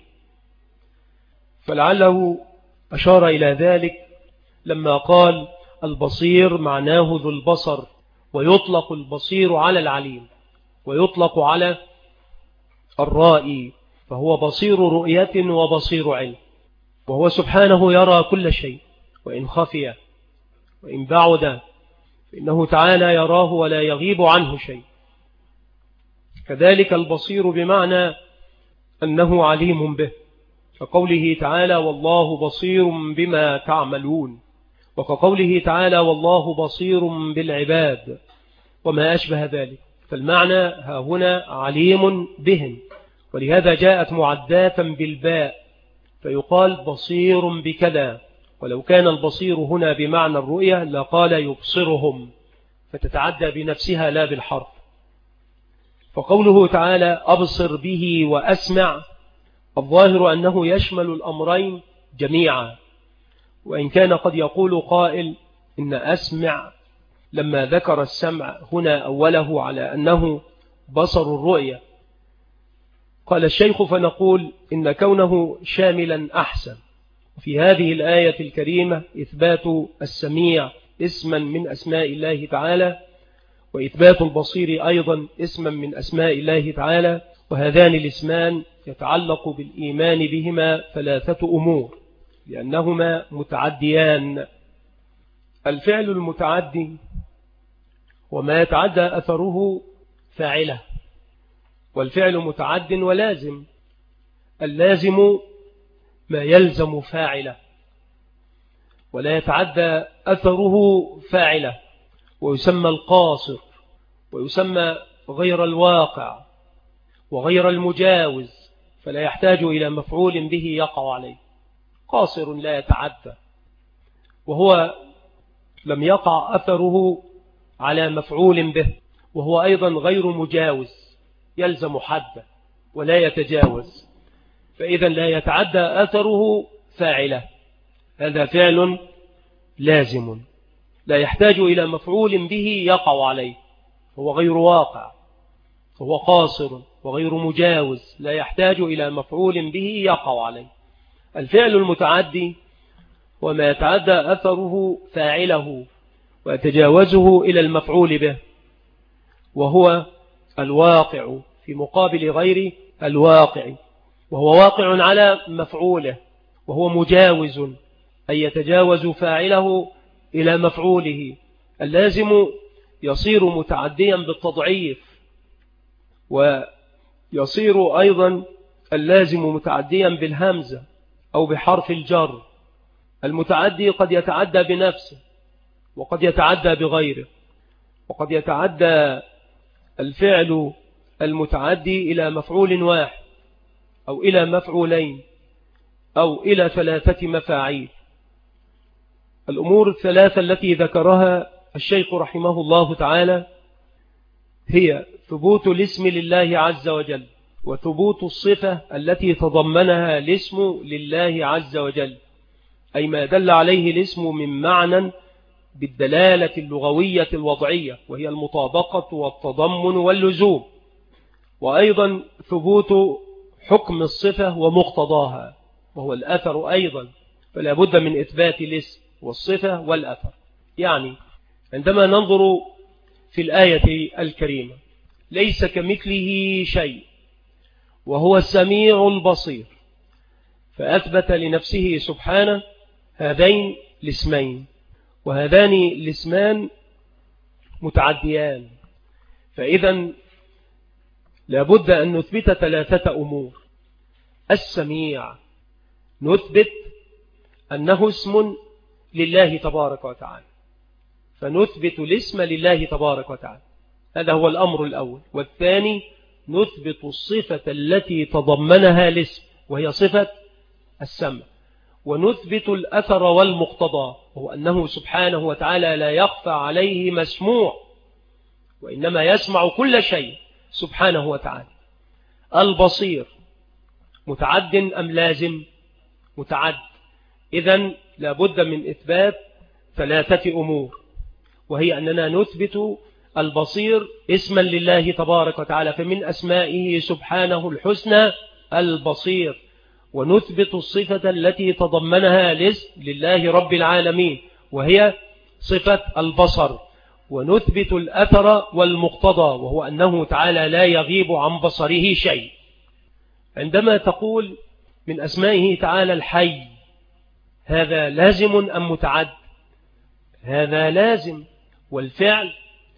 فلعله أشار إلى ذلك لما قال البصير معناه ذو البصر، ويطلق البصير على العليم ويطلق على الرائي، فهو بصير رؤية وبصير علم، وهو سبحانه يرى كل شيء، وإن خفي وإن بعد فإنه تعالى يراه ولا يغيب عنه شيء. كذلك البصير بمعنى أنه عليم به، كقوله تعالى والله بصير بما تعملون، وكقوله تعالى والله بصير بالعباد وما أشبه ذلك. فالمعنى ها هنا عليم بهم، ولهذا جاءت معداة بالباء فيقال بصير بكذا، ولو كان البصير هنا بمعنى الرؤية لقال يبصرهم، فتتعدى بنفسها لا بالحرف. فقوله تعالى أبصر به وأسمع، الظاهر أنه يشمل الأمرين جميعا، وإن كان قد يقول قائل إن أسمع لما ذكر السمع هنا أوله على أنه بصر الرؤية. قال الشيخ فنقول إن كونه شاملا أحسن. في هذه الآية الكريمة إثبات السميع اسما من أسماء الله تعالى، وإثبات البصير أيضا اسما من أسماء الله تعالى، وهذان الاسمان يتعلق بالإيمان بهما ثلاثة أمور لأنهما متعديان. الفعل المتعدي وما يتعدى أثره فاعله، والفعل متعد ولازم. اللازم ما يلزم فاعله ولا يتعدى أثره فاعله، ويسمى القاصر، ويسمى غير الواقع وغير المجاوز، فلا يحتاج إلى مفعول به يقع عليه. قاصر لا يتعدى، وهو لم يقع أثره على مفعول به، وهو أيضا غير مجاوز، يلزم حده ولا يتجاوز، فإذا لا يتعدى أثره فاعله، هذا فعل لازم لا يحتاج إلى مفعول به يقع عليه، هو غير واقع، هو قاصر وغير مجاوز، لا يحتاج إلى مفعول به يقع عليه. الفعل المتعدي وما يتعدى أثره فاعله ويتجاوزه إلى المفعول به، وهو الواقع في مقابل غير الواقع، وهو واقع على مفعوله، وهو مجاوز أي يتجاوز فاعله إلى مفعوله. اللازم يصير متعديا بالتضعيف، ويصير أيضا اللازم متعديا بالهمزة أو بحرف الجر. المتعدي قد يتعدى بنفسه وقد يتعدى بغيره، وقد يتعدى الفعل المتعدي إلى مفعول واحد أو إلى مفعولين أو إلى 3 مفاعيل. الأمور الثلاثة التي ذكرها الشيخ رحمه الله تعالى هي ثبوت الاسم لله عز وجل، وثبوت الصفة التي تضمنها الاسم لله عز وجل، أي ما دل عليه الاسم من معنى بالدلالة اللغوية الوضعية، وهي المطابقة والتضمن واللزوم، وأيضا ثبوت حكم الصفة ومقتضاها، وهو الأثر أيضا، فلا بد من إثبات الاسم والصفة والأثر. يعني عندما ننظر في الآية الكريمة ليس كمثله شيء وهو السميع البصير، فأثبت لنفسه سبحانه هذين الاسمين، وهذان الاسمان متعديان، فإذا لابد أن نثبت 3 أمور. السميع نثبت أنه اسم لله تبارك وتعالى، فنثبت الاسم لله تبارك وتعالى، هذا هو الأمر الأول. والثاني نثبت الصفة التي تضمنها الاسم وهي صفة السمع، ونثبت الأثر والمقتضى، وهو أنه سبحانه وتعالى لا يخفى عليه مسموع، وإنما يسمع كل شيء سبحانه وتعالى. البصير متعد أم لازم؟ متعد، إذن لابد من إثبات 3 أمور، وهي أننا نثبت البصير اسما لله تبارك وتعالى، فمن أسمائه سبحانه الحسنى البصير، ونثبت الصفة التي تضمنها الاسم لله رب العالمين وهي صفة البصر، ونثبت الأثر والمقتضى، وهو أنه تعالى لا يغيب عن بصره شيء. عندما تقول من أسمائه تعالى الحي، هذا لازم أم متعد؟ هذا لازم، والفعل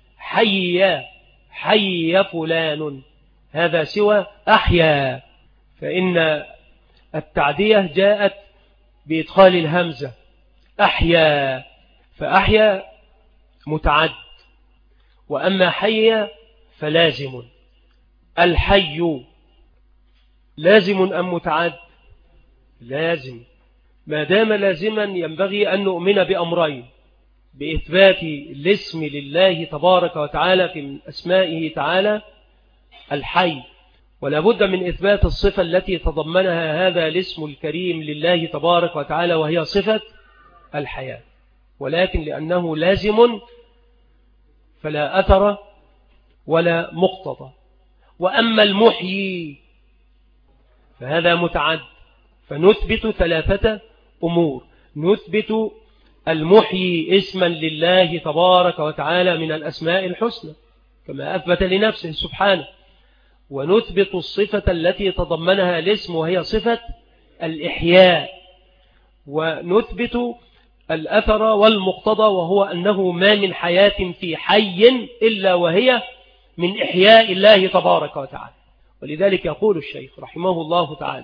حي فلان، هذا سوى أحيا، فإن التعدية جاءت بإدخال الهمزة أحيا، فأحيا متعد، وأما حي فلازم. الحي لازم أم متعد؟ لازم، ما دام لازما ينبغي أن نؤمن بأمرين: بإثبات الاسم لله تبارك وتعالى في من أسمائه تعالى الحي، ولا بد من إثبات الصفة التي تضمنها هذا الاسم الكريم لله تبارك وتعالى وهي صفة الحياة. ولكن لأنه لازم فلا أثر ولا مقتضى. وأما المحيي فهذا متعد، فنثبت 3 أمور: نثبت المحيي اسما لله تبارك وتعالى من الأسماء الحسنى كما أثبت لنفسه سبحانه، ونثبت الصفة التي تضمنها الاسم وهي صفة الإحياء، ونثبت الأثر والمقتضى، وهو أنه ما من حياة في حي إلا وهي من إحياء الله تبارك وتعالى. ولذلك يقول الشيخ رحمه الله تعالى: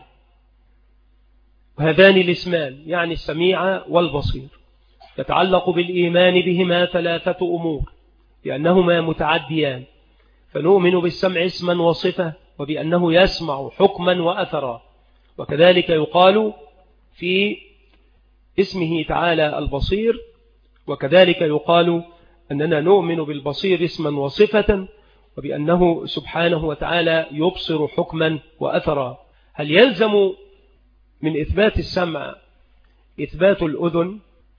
هذان الاسمان يعني السميع والبصير يتعلق بالإيمان بهما 3 أمور، لأنهما متعديان، فنؤمن بالسمع اسما وصفة، وبأنه يسمع حكما وأثرا. وكذلك يقال في اسمه تعالى البصير: وكذلك يقال أننا نؤمن بالبصير اسما وصفة، وبأنه سبحانه وتعالى يبصر حكما وأثرا. هل يلزم من إثبات السمع إثبات الأذن،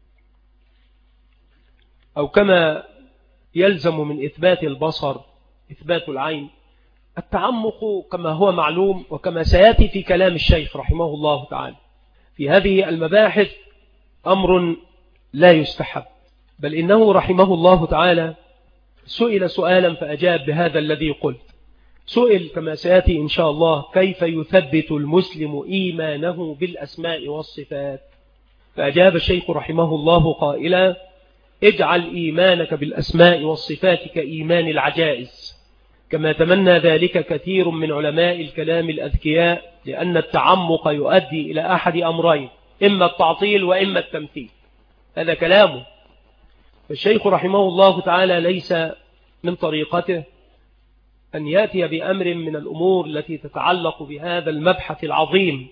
أو كما يلزم من إثبات البصر إثبات العين؟ التعمق كما هو معلوم وكما سيأتي في كلام الشيخ رحمه الله تعالى في هذه المباحث أمر لا يستحب، بل إنه رحمه الله تعالى سئل سؤالا فأجاب بهذا الذي قلت. سئل كما سيأتي إن شاء الله كيف يثبت المسلم إيمانه بالأسماء والصفات، فأجاب الشيخ رحمه الله قائلا: اجعل إيمانك بالأسماء والصفات كإيمان العجائز، كما تمنى ذلك كثير من علماء الكلام الأذكياء، لأن التعمق يؤدي إلى أحد أمرين: إما التعطيل وإما التمثيل. هذا كلامه. الشيخ رحمه الله تعالى ليس من طريقته أن يأتي بأمر من الأمور التي تتعلق بهذا المبحث العظيم،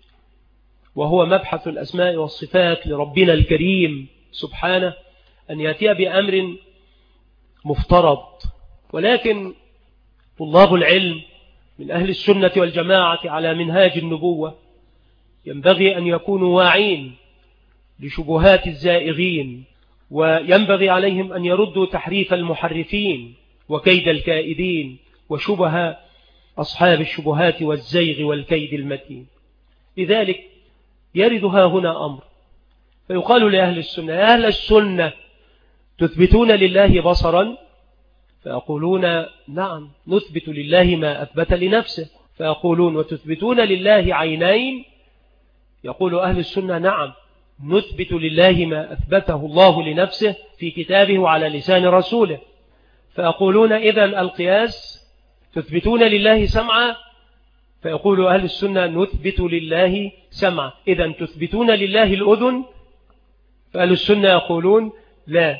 وهو مبحث الأسماء والصفات لربنا الكريم سبحانه، أن يأتي بأمر مفترض. ولكن طلاب العلم من أهل السنة والجماعة على منهاج النبوة ينبغي أن يكونوا واعين لشبهات الزائغين، وينبغي عليهم أن يردوا تحريف المحرفين وكيد الكائدين وشبه أصحاب الشبهات والزيغ والكيد المتين. لذلك يردها هنا أمر، فيقال لأهل السنة: يا أهل السنة تثبتون لله بصرا؟ فيقولون: نعم نثبت لله ما أثبت لنفسه. فيقولون: وتثبتون لله عينين؟ يقول أهل السنة: نعم نثبت لله ما أثبته الله لنفسه في كتابه وعلى لسان رسوله. فيقولون: إذن القياس؟ تثبتون لله سمعا؟ فيقول أهل السنة: نثبت لله سمعا. إذن تثبتون لله الأذن؟ فأهل السنة يقولون: لا.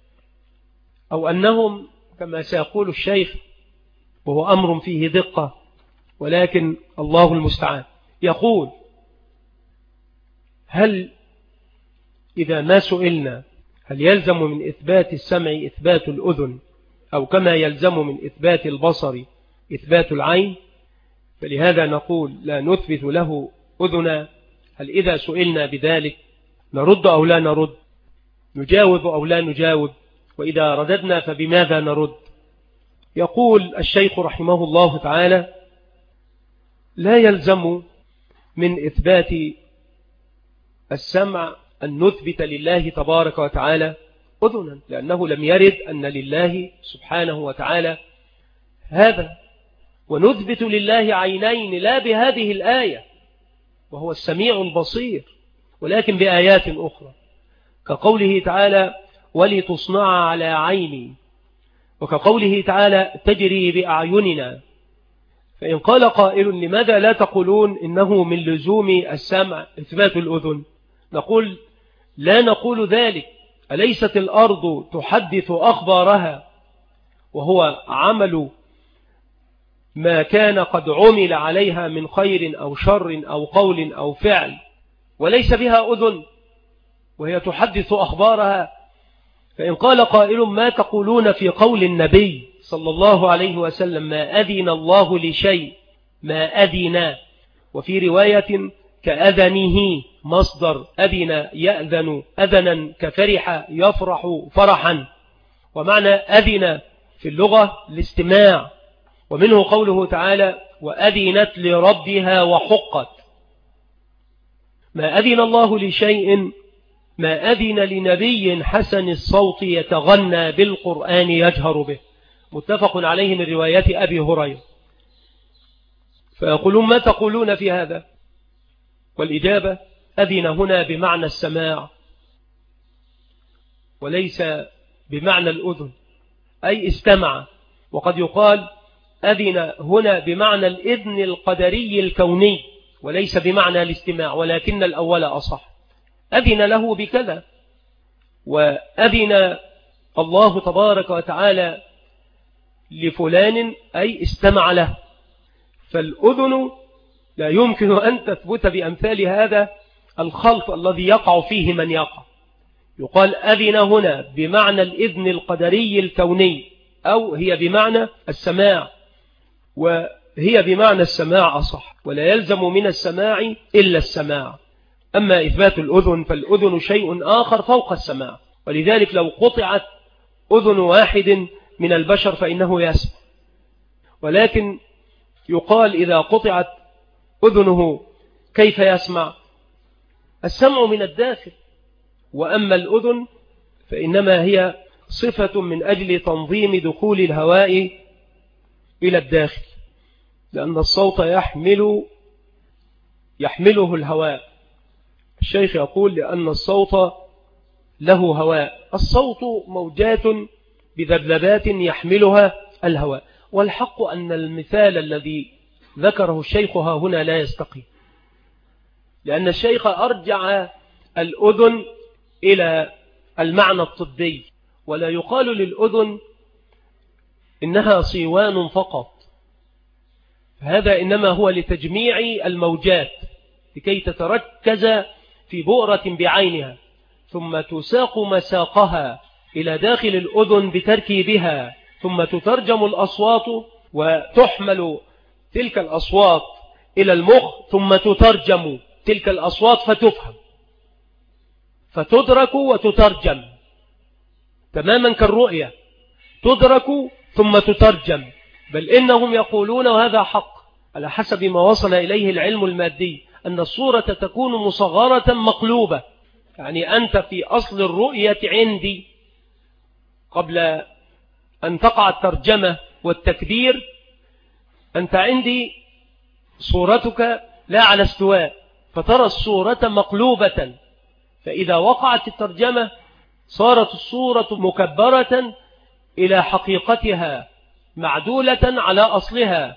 أو أنهم كما سيقول الشيخ، وهو أمر فيه دقة ولكن الله المستعان، يقول: هل إذا ما سئلنا هل يلزم من إثبات السمع إثبات الأذن، أو كما يلزم من إثبات البصر إثبات العين؟ فلهذا نقول: لا نثبت له أذنا. هل إذا سئلنا بذلك نرد أو لا نرد؟ نجاوب أو لا نجاوب؟ وإذا رددنا فبماذا نرد؟ يقول الشيخ رحمه الله تعالى: لا يلزم من إثبات السمع أن نثبت لله تبارك وتعالى أذنا، لأنه لم يرد أن لله سبحانه وتعالى هذا. ونثبت لله عينين لا بهذه الآية، وهو السميع البصير، ولكن بآيات أخرى، كقوله تعالى: ولتصنع على عيني، وكقوله تعالى: تجري بأعيننا. فإن قال قائل: لماذا لا تقولون إنه من لزوم السمع إثبات الأذن؟ نقول: لا نقول ذلك. أليست الأرض تحدث أخبارها، وهو عمل ما كان قد عمل عليها من خير أو شر أو قول أو فعل، وليس بها أذن وهي تحدث أخبارها؟ فإن قال قائل: ما تقولون في قول النبي صلى الله عليه وسلم: ما أذن الله لشيء ما أذن، وفي رواية كأذنه، مصدر أذن يأذن أذنا كفرح يفرح فرحا، ومعنى أذن في اللغة الاستماع. ومنه قوله تعالى: وأذنت لربها وحقت. ما أذن الله لشيء ما أذن لنبي حسن الصوت يتغنى بالقرآن يجهر به، متفق عليه من روايات أبي هريرة. فيقولون: ما تقولون في هذا؟ والإجابة: أذن هنا بمعنى السماع وليس بمعنى الأذن، أي استمع. وقد يقال أذن هنا بمعنى الإذن القدري الكوني وليس بمعنى الاستماع، ولكن الأول أصح. أذن له بكذا، وأذن الله تبارك وتعالى لفلان أي استمع له. فالأذن لا يمكن أن تثبت بأمثال هذا الخلط الذي يقع فيه من يقع. يقال أذن هنا بمعنى الإذن القدري الكوني، أو هي بمعنى السماع، وهي بمعنى السماع أصح، ولا يلزم من السماع إلا السماع. أما إثبات الأذن فالأذن شيء آخر فوق السماع، ولذلك لو قطعت أذن واحد من البشر فإنه يسمع، ولكن يقال إذا قطعت أذنه كيف يسمع؟ السمع من الداخل، وأما الأذن فإنما هي صفة من أجل تنظيم دخول الهواء إلى الداخل، لأن الصوت يحمله الهواء. الشيخ يقول لأن الصوت له هواء، الصوت موجات بذبذبات يحملها الهواء. والحق أن المثال الذي ذكره الشيخ ها هنا لا يستقيم، لأن الشيخ أرجع الأذن إلى المعنى الطبي، ولا يقال للأذن إنها صيوان فقط، هذا إنما هو لتجميع الموجات لكي تتركز في بؤرة بعينها، ثم تساق مساقها إلى داخل الأذن بتركيبها، ثم تترجم الأصوات وتحمل تلك الأصوات إلى المخ، ثم تترجم تلك الأصوات فتفهم فتدرك وتترجم، تماما كالرؤية، تدرك ثم تترجم. بل إنهم يقولون، وهذا حق على حسب ما وصل إليه العلم المادي، أن الصورة تكون مصغرة مقلوبة، يعني أنت في أصل الرؤية عندي قبل أن تقع الترجمة والتكبير، أنت عندي صورتك لا على استواء، فترى الصورة مقلوبة، فإذا وقعت الترجمة صارت الصورة مكبرة إلى حقيقتها معدولة على أصلها.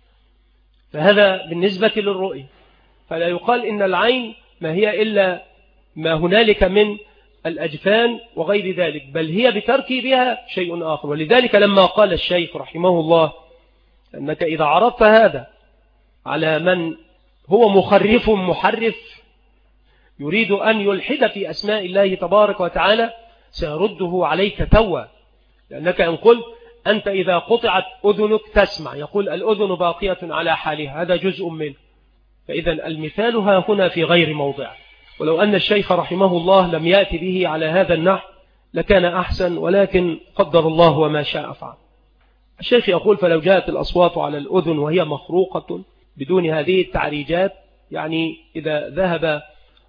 فهذا بالنسبة للرؤية، فلا يقال إن العين ما هي إلا ما هنالك من الأجفان وغير ذلك، بل هي بتركيبها شيء آخر. ولذلك لما قال الشيخ رحمه الله أنك إذا عرضت هذا على من هو مخرف محرف يريد أن يلحد في أسماء الله تبارك وتعالى سيرده عليك توا، لأنك إن قلت أنت إذا قطعت أذنك تسمع، يقول الأذن باقية على حالها، هذا جزء منه. فإذا المثال ها هنا في غير موضع، ولو أن الشيخ رحمه الله لم يأتي به على هذا النحو لكان أحسن، ولكن قدر الله وما شاء فعل. الشيخ يقول فلو جاءت الأصوات على الأذن وهي مخروقة بدون هذه التعريجات، يعني إذا ذهب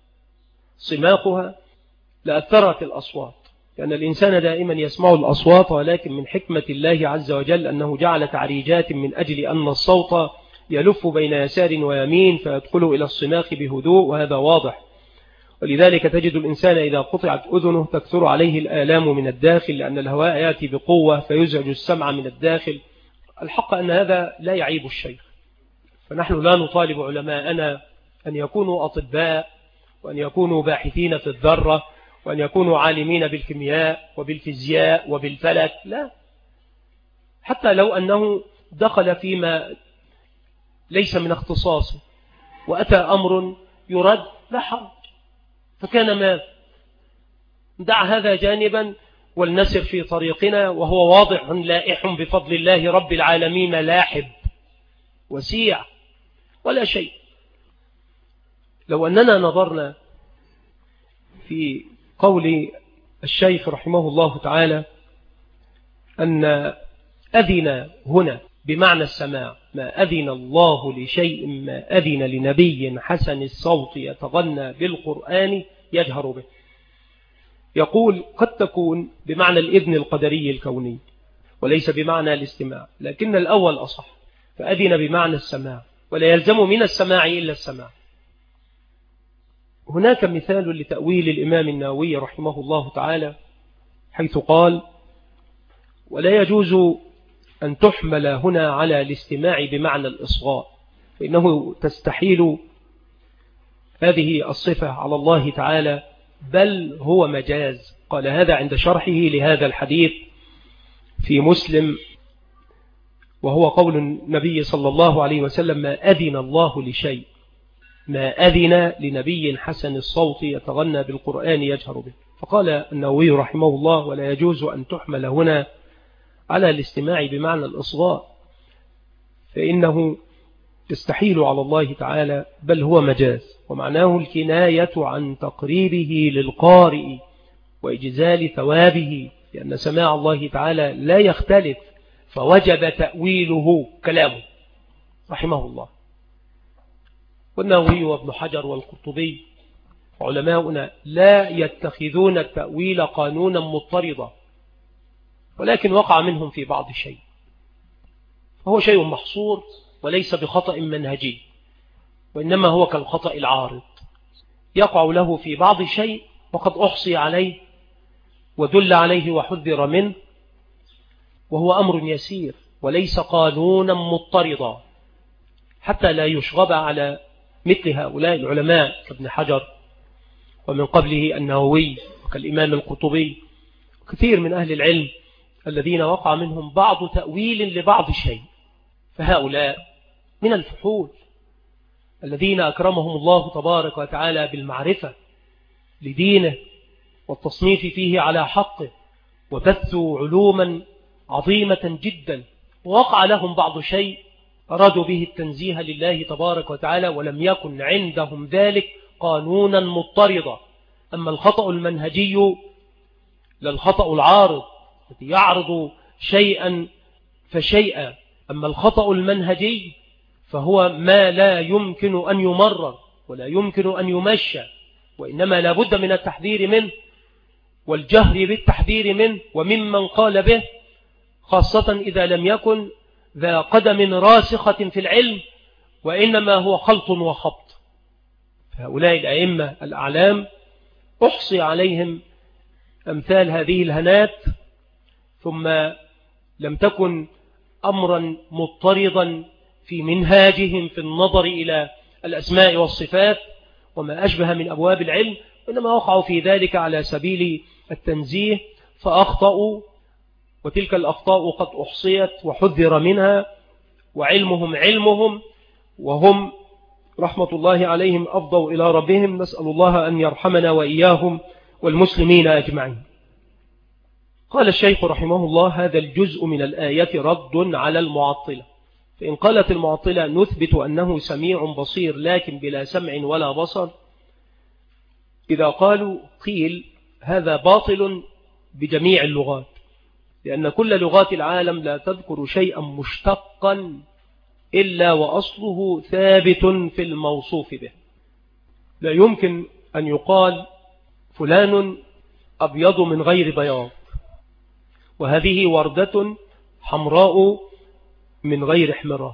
صماخها لأثرت الأصوات، لأن الإنسان دائما يسمع الأصوات، ولكن من حكمة الله عز وجل أنه جعل تعريجات من أجل أن الصوت يلف بين يسار ويمين فيدخل إلى الصماخ بهدوء، وهذا واضح. ولذلك تجد الإنسان إذا قطعت أذنه تكثر عليه الآلام من الداخل، لأن الهواء يأتي بقوة فيزعج السمع من الداخل. الحق أن هذا لا يعيب الشيخ، فنحن لا نطالب علماءنا أن يكونوا أطباء، وأن يكونوا باحثين في الذرة، وأن يكونوا عالمين بالكيمياء وبالفيزياء وبالفلك، لا، حتى لو أنه دخل فيما ليس من اختصاصه وأتى أمر يرد لا حرج، فكان ما دع هذا جانبا ولنسر في طريقنا، وهو واضح لائح بفضل الله رب العالمين، لاحب وسيع ولا شيء. لو أننا نظرنا في قول الشيخ رحمه الله تعالى أن أذن هنا بمعنى السماع، ما أذن الله لشيء ما أذن لنبي حسن الصوت يتغنى بالقرآن يجهر به، يقول قد تكون بمعنى الإذن القدري الكوني وليس بمعنى الاستماع، لكن الأول أصح، فأذن بمعنى السماع، ولا يلزم من السماع إلا السماع. هناك مثال لتأويل الإمام النووي رحمه الله تعالى، حيث قال ولا يجوز أن تحمل هنا على الاستماع بمعنى الإصغاء، فإنه تستحيل هذه الصفة على الله تعالى، بل هو مجاز. قال هذا عند شرحه لهذا الحديث في مسلم، وهو قول النبي صلى الله عليه وسلم ما أذن الله لشيء ما أذن لنبي حسن الصوت يتغنى بالقرآن يجهر به. فقال النووي رحمه الله: ولا يجوز أن تحمل هنا على الاستماع بمعنى الإصغاء، فإنه يستحيل على الله تعالى، بل هو مجاز، ومعناه الكناية عن تقريبه للقارئ وإجزال ثوابه، لأن سماع الله تعالى لا يختلف، فوجب تأويله كلامه رحمه الله. والنووي وابن حجر والقرطبي علماؤنا لا يتخذون التأويل قانونا مضطردا، ولكن وقع منهم في بعض الشيء، فهو شيء محصور وليس بخطأ منهجي، وإنما هو كالخطأ العارض يقع له في بعض الشيء وقد أحصي عليه ودل عليه وحذر منه، وهو أمر يسير وليس قانونا مضطردا، حتى لا يشغب على مثل هؤلاء العلماء كابن حجر ومن قبله النووي وكالإمام القرطبي وكثير من أهل العلم الذين وقع منهم بعض تأويل لبعض الشيء. فهؤلاء من الفحول الذين أكرمهم الله تبارك وتعالى بالمعرفة لدينه والتصنيف فيه على حقه، وبثوا علوما عظيمة جدا، ووقع لهم بعض شيء أرادوا به التنزيه لله تبارك وتعالى، ولم يكن عندهم ذلك قانونا مضطردا. أما الخطأ المنهجي للخطأ العارض الذي يعرض شيئا فشيئا، أما الخطأ المنهجي فهو ما لا يمكن أن يمرر ولا يمكن أن يمشى، وإنما لا بد من التحذير منه والجهر بالتحذير منه وممن قال به، خاصة إذا لم يكن ذا قدم راسخة في العلم، وإنما هو خلط وخبط. هؤلاء الأئمة الأعلام أحصي عليهم أمثال هذه الهنات، ثم لم تكن أمرا مضطردا في منهاجهم في النظر إلى الأسماء والصفات وما أشبه من أبواب العلم، وإنما وقعوا في ذلك على سبيل التنزيه فأخطأوا، وتلك الأخطاء قد أحصيت وحذر منها، وعلمهم علمهم، وهم رحمة الله عليهم أفضوا إلى ربهم. نسأل الله أن يرحمنا وإياهم والمسلمين أجمعين. قال الشيخ رحمه الله: هذا الجزء من الآية رد على المعطلة. فإن قالت المعطلة نثبت أنه سميع بصير لكن بلا سمع ولا بصر، إذا قالوا قيل هذا باطل بجميع اللغات، لأن كل لغات العالم لا تذكر شيئا مشتقا إلا وأصله ثابت في الموصوف به. لا يمكن أن يقال فلان أبيض من غير بياض، وهذه وردة حمراء من غير احمرار،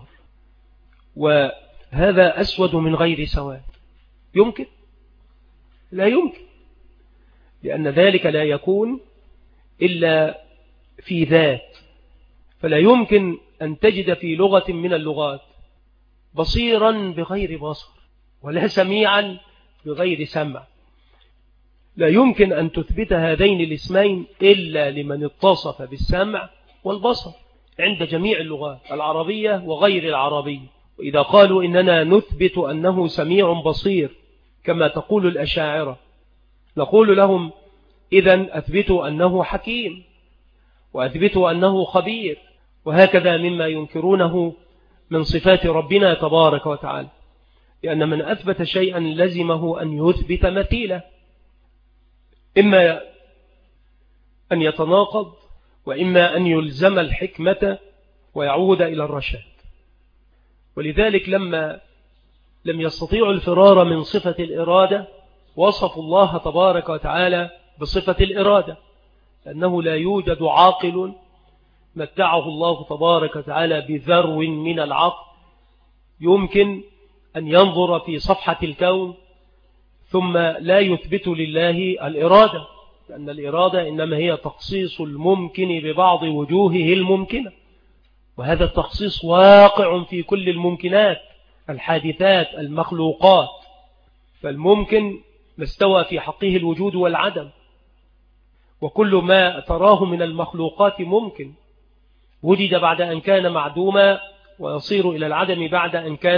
وهذا أسود من غير سواد. يمكن؟ لا يمكن، لأن ذلك لا يكون إلا في ذات، فلا يمكن أن تجد في لغة من اللغات بصيرا بغير بصر، ولا سميعا بغير سمع. لا يمكن أن تثبت هذين الاسمين إلا لمن اتصف بالسمع والبصر عند جميع اللغات العربية وغير العربية. وإذا قالوا إننا نثبت أنه سميع بصير كما تقول الأشاعرة، نقول لهم إذن أثبتوا أنه حكيم، وأثبتوا أنه خبير، وهكذا مما ينكرونه من صفات ربنا تبارك وتعالى، لأن من أثبت شيئا لزمه أن يثبت مثيله، إما أن يتناقض وإما أن يلزم الحكمة ويعود إلى الرشاد. ولذلك لما لم يستطيعوا الفرار من صفة الإرادة وصفوا الله تبارك وتعالى بصفة الإرادة، لأنه لا يوجد عاقل متعه الله تبارك وتعالى بذرو من العقل يمكن أن ينظر في صفحة الكون ثم لا يثبت لله الإرادة، لأن الإرادة إنما هي تخصيص الممكن ببعض وجوهه الممكنة، وهذا التخصيص واقع في كل الممكنات الحادثات المخلوقات، فالممكن ما استوى في حقه الوجود والعدم، وكل ما تراه من المخلوقات ممكن وجد بعد أن كان معدوما، ويصير إلى العدم بعد أن كان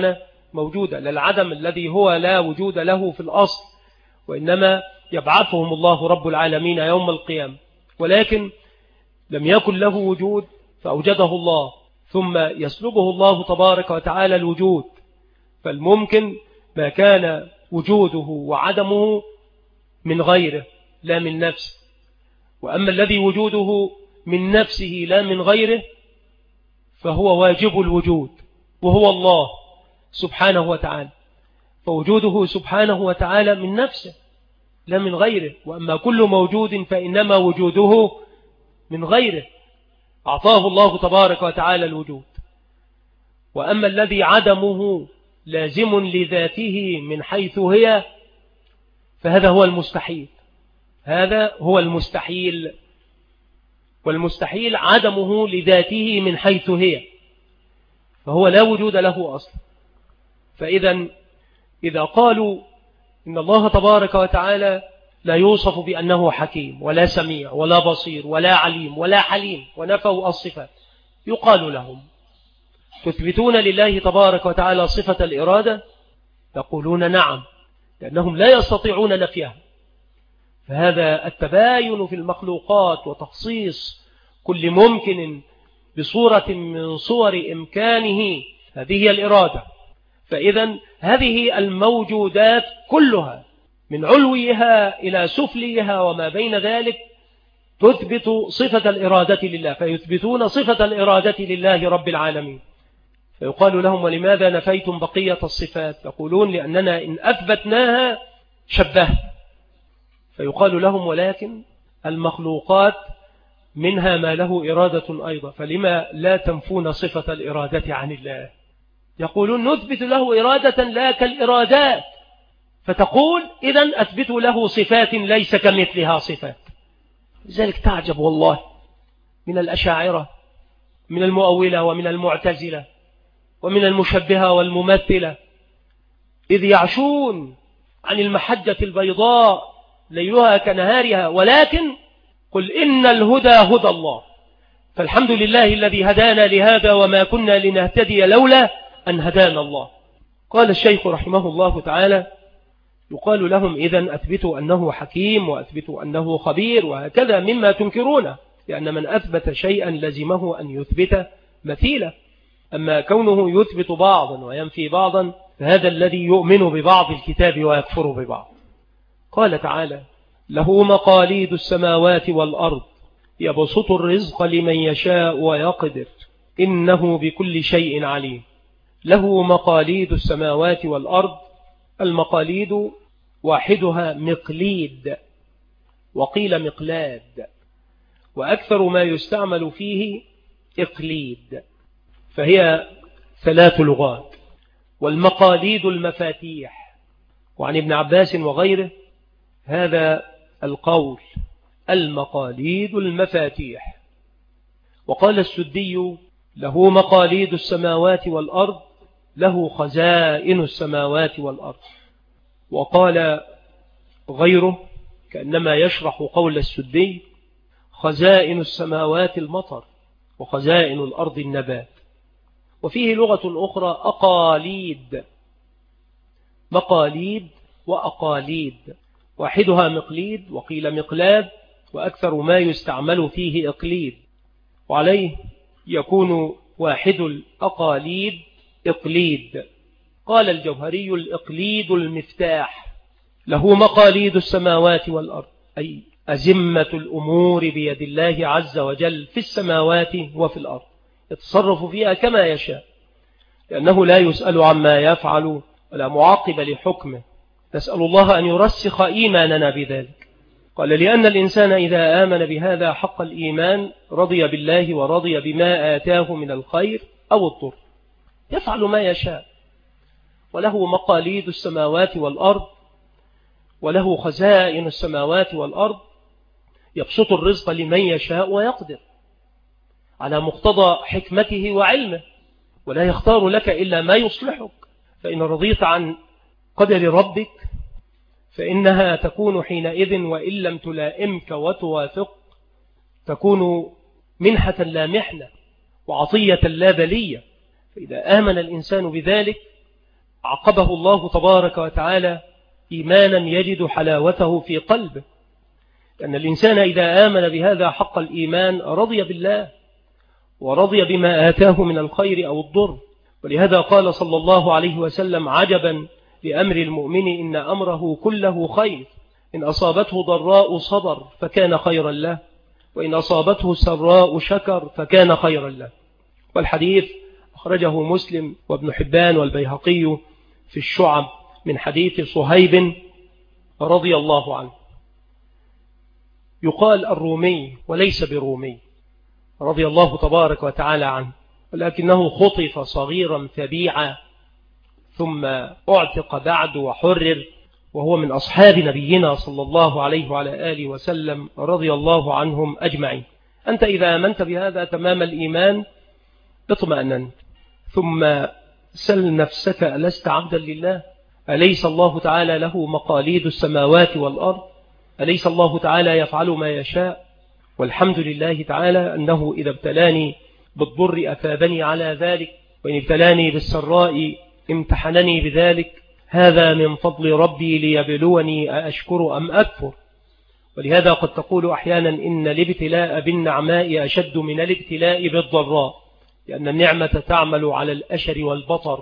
موجودة، للعدم الذي هو لا وجود له في الأصل، وإنما يبعثهم الله رب العالمين يوم القيامة، ولكن لم يكن له وجود فأوجده الله، ثم يسلبه الله تبارك وتعالى الوجود. فالممكن ما كان وجوده وعدمه من غيره لا من نفسه، وأما الذي وجوده من نفسه لا من غيره فهو واجب الوجود، وهو الله سبحانه وتعالى، فوجوده سبحانه وتعالى من نفسه لا من غيره. وأما كل موجود فإنما وجوده من غيره، أعطاه الله تبارك وتعالى الوجود. وأما الذي عدمه لازم لذاته من حيث هي فهذا هو المستحيل، هذا هو المستحيل، والمستحيل عدمه لذاته من حيث هي، فهو لا وجود له أصلا. إذا قالوا إن الله تبارك وتعالى لا يوصف بأنه حكيم ولا سميع ولا بصير ولا عليم ولا حليم ونفوا الصفات، يقال لهم تثبتون لله تبارك وتعالى صفة الإرادة؟ يقولون نعم، لأنهم لا يستطيعون نفيها. فهذا التباين في المخلوقات وتخصيص كل ممكن بصورة من صور إمكانه، هذه هي الإرادة. فإذا هذه الموجودات كلها من علويها إلى سفليها وما بين ذلك تثبت صفة الإرادة لله، فيثبتون صفة الإرادة لله رب العالمين. فيقال لهم ولماذا نفيتم بقية الصفات؟ يقولون لأننا إن أثبتناها شبه. فيقال لهم ولكن المخلوقات منها ما له إرادة أيضا، فلما لا تنفون صفة الإرادة عن الله؟ يقولون نثبت له إرادة لا كالإرادات، فتقول إذن أثبتوا له صفات ليس كمثلها صفات. لذلك تعجب والله من الأشاعرة، من المؤولة ومن المعتزلة ومن المشبهة والممثلة، إذ يعشون عن المحجة البيضاء ليلها كنهارها، ولكن قل إن الهدى هدى الله، فالحمد لله الذي هدانا لهذا وما كنا لنهتدي لولا أن هدانا الله. قال الشيخ رحمه الله تعالى يقال لهم إذن أثبتوا أنه حكيم وأثبتوا أنه خبير وهكذا مما تنكرونه، لأن من أثبت شيئا لزمه أن يثبت مثيله، أما كونه يثبت بعضا وينفي بعضا فهذا الذي يؤمن ببعض الكتاب ويكفر ببعض. قال تعالى له مقاليد السماوات والأرض يبسط الرزق لمن يشاء ويقدر إنه بكل شيء عليم. له مقاليد السماوات والأرض، المقاليد واحدها مقليد وقيل مقلاد، وأكثر ما يستعمل فيه إقليد، فهي 3 لغات. والمقاليد المفاتيح، وعن ابن عباس وغيره هذا القول المقاليد المفاتيح. وقال السدي له مقاليد السماوات والأرض له خزائن السماوات والأرض. وقال غيره كأنما يشرح قول السدي خزائن السماوات المطر وخزائن الأرض النبات. وفيه لغة أخرى أقاليد، مقاليد وأقاليد، واحدها مقليد وقيل مقلاد، وأكثر ما يستعمل فيه إقليد، وعليه يكون واحد الأقاليد إقليد. قال الجوهري الإقليد المفتاح، له مقاليد السماوات والأرض، أي أزمة الأمور بيد الله عز وجل في السماوات وفي الأرض، يتصرف فيها كما يشاء، لأنه لا يسأل عما يفعل ولا معاقب لحكمه. نسأل الله أن يرسخ إيماننا بذلك. قال لأن الإنسان إذا آمن بهذا حق الإيمان رضي بالله ورضي بما آتاه من الخير أو الضر، يفعل ما يشاء. وله مقاليد السماوات والأرض وله خزائن السماوات والأرض يبسط الرزق لمن يشاء ويقدر على مقتضى حكمته وعلمه، ولا يختار لك إلا ما يصلحك. فإن رضيت عن قدر ربك فإنها تكون حينئذ وإن لم تلائمك وتوافق تكون منحة لا محنة وعطية لا بلية. فإذا آمن الإنسان بذلك عقبه الله تبارك وتعالى إيمانا يجد حلاوته في قلبه، لأن الإنسان إذا آمن بهذا حق الإيمان رضي بالله ورضي بما آتاه من الخير أو الضر. ولهذا قال صلى الله عليه وسلم: عجبا لأمر المؤمن إن أمره كله خير، إن أصابته ضراء صبر فكان خيرا له، وإن أصابته سراء شكر فكان خيرا له. والحديث أخرجه مسلم وابن حبان والبيهقي في الشعب من حديث صهيب رضي الله عنه. يقال الرومي وليس برومي رضي الله تبارك وتعالى عنه، ولكنه خطف صغيرا ثبيعا ثم أعتق بعد وحرر، وهو من أصحاب نبينا صلى الله عليه وعلى آله وسلم رضي الله عنهم أجمعين. أنت إذا آمنت بهذا تمام الإيمان اطمأننت، ثم سل نفسك: ألست عبدا لله؟ أليس الله تعالى له مقاليد السماوات والأرض؟ أليس الله تعالى يفعل ما يشاء؟ والحمد لله تعالى أنه إذا ابتلاني بالضر أثابني على ذلك، وإن ابتلاني بالسراء امتحنني بذلك. هذا من فضل ربي ليبلوني أأشكر أم أكفر. ولهذا قد تقول أحيانا إن الابتلاء بالنعماء أشد من الابتلاء بالضراء، لأن النعمة تعمل على الأشر والبطر،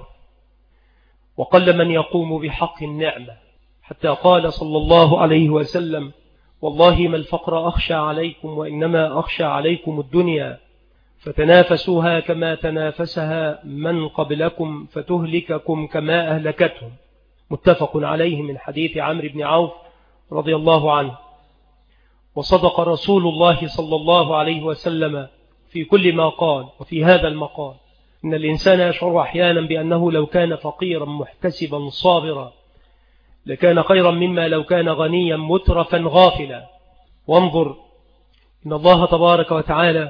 وقل من يقوم بحق النعمة، حتى قال صلى الله عليه وسلم: والله ما الفقر أخشى عليكم، وإنما أخشى عليكم الدنيا، فتنافسوها كما تنافسها من قبلكم فتهلككم كما أهلكتهم. متفق عليه من حديث عمرو بن عوف رضي الله عنه. وصدق رسول الله صلى الله عليه وسلم في كل ما قال، وفي هذا المقال: إن الإنسان يشعر أحيانا بأنه لو كان فقيرا محتسبا صابرا لكان خيرا مما لو كان غنيا مترفا غافلا. وانظر إن الله تبارك وتعالى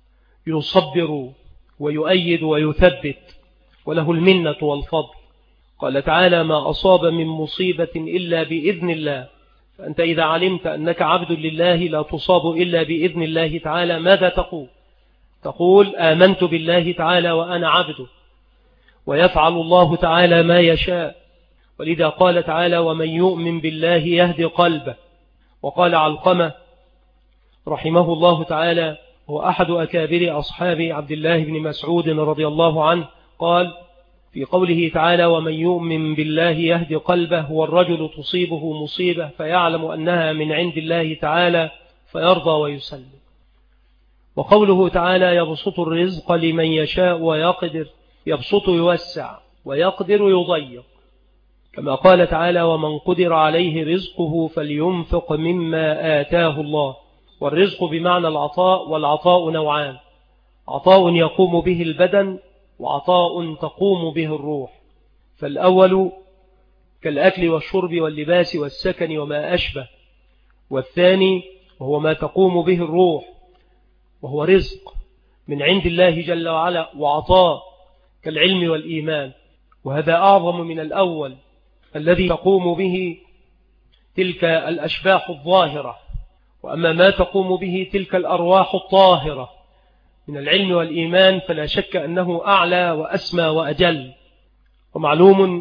يصبر ويؤيد ويثبت، وله المنة والفضل. قال تعالى: ما أصاب من مصيبة إلا بإذن الله. فأنت إذا علمت أنك عبد لله لا تصاب إلا بإذن الله تعالى، ماذا تقول؟ تقول: آمنت بالله تعالى وأنا عبده، ويفعل الله تعالى ما يشاء. ولذا قال تعالى: ومن يؤمن بالله يهدي قلبه. وقال علقمة رحمه الله تعالى، هو أحد أكابر أصحاب عبد الله بن مسعود رضي الله عنه، قال في قوله تعالى: ومن يؤمن بالله يهدي قلبه، هو الرجل تصيبه مصيبة فيعلم أنها من عند الله تعالى فيرضى ويسلم. وقوله تعالى: يبسط الرزق لمن يشاء ويقدر، يبسط يوسع ويقدر يضيق. كما قال تعالى: ومن قدر عليه رزقه فلينفق مما آتاه الله. والرزق بمعنى العطاء، والعطاء نوعان: عطاء يقوم به البدن، وعطاء تقوم به الروح. فالأول كالأكل والشرب واللباس والسكن وما أشبه، والثاني وهو ما تقوم به الروح، وهو رزق من عند الله جل وعلا، وعطاء كالعلم والإيمان. وهذا أعظم من الأول الذي تقوم به تلك الأشباح الظاهرة، وأما ما تقوم به تلك الأرواح الطاهرة من العلم والإيمان فلا شك أنه أعلى وأسمى وأجل. ومعلوم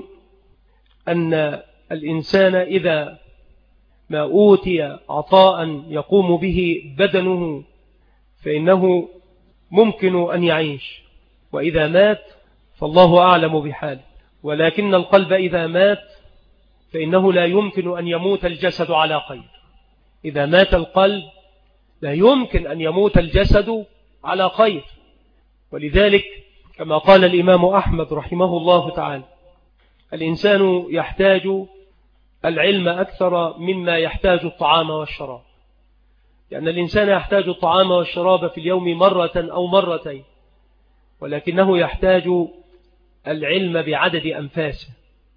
أن الإنسان إذا ما أوتي عطاء يقوم به بدنه فإنه ممكن أن يعيش، وإذا مات فالله أعلم بحاله. ولكن القلب إذا مات فإنه لا يمكن أن يموت الجسد على خير. إذا مات القلب لا يمكن أن يموت الجسد على خير. ولذلك كما قال الإمام أحمد رحمه الله تعالى: الإنسان يحتاج العلم أكثر مما يحتاج الطعام والشراب، لأن الإنسان يحتاج الطعام والشراب في اليوم مرة أو مرتين، ولكنه يحتاج العلم بعدد أنفاسه.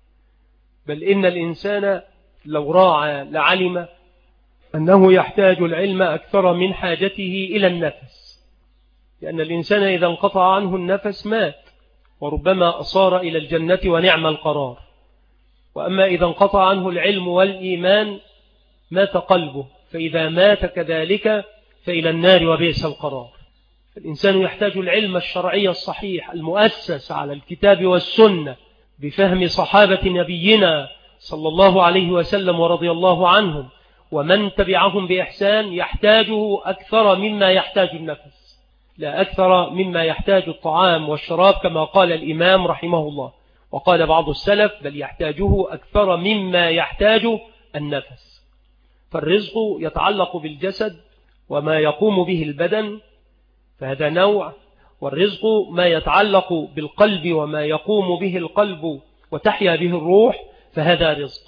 بل إن الإنسان لو راعى لعلم أنه يحتاج العلم أكثر من حاجته إلى النفس، لأن الإنسان إذا انقطع عنه النفس مات، وربما أصار إلى الجنة ونعم القرار. وأما إذا انقطع عنه العلم والإيمان مات قلبه، فإذا مات كذلك فإلى النار وبئس القرار. الإنسان يحتاج العلم الشرعي الصحيح المؤسس على الكتاب والسنة بفهم صحابة نبينا صلى الله عليه وسلم ورضي الله عنهم ومن تبعهم بإحسان يحتاجه أكثر مما يحتاج النفس، لا أكثر مما يحتاج الطعام والشراب كما قال الإمام رحمه الله. وقال بعض السلف بل يحتاجه أكثر مما يحتاج النفس. فالرزق يتعلق بالجسد وما يقوم به البدن، فهذا نوع. والرزق ما يتعلق بالقلب وما يقوم به القلب وتحيا به الروح، فهذا رزق.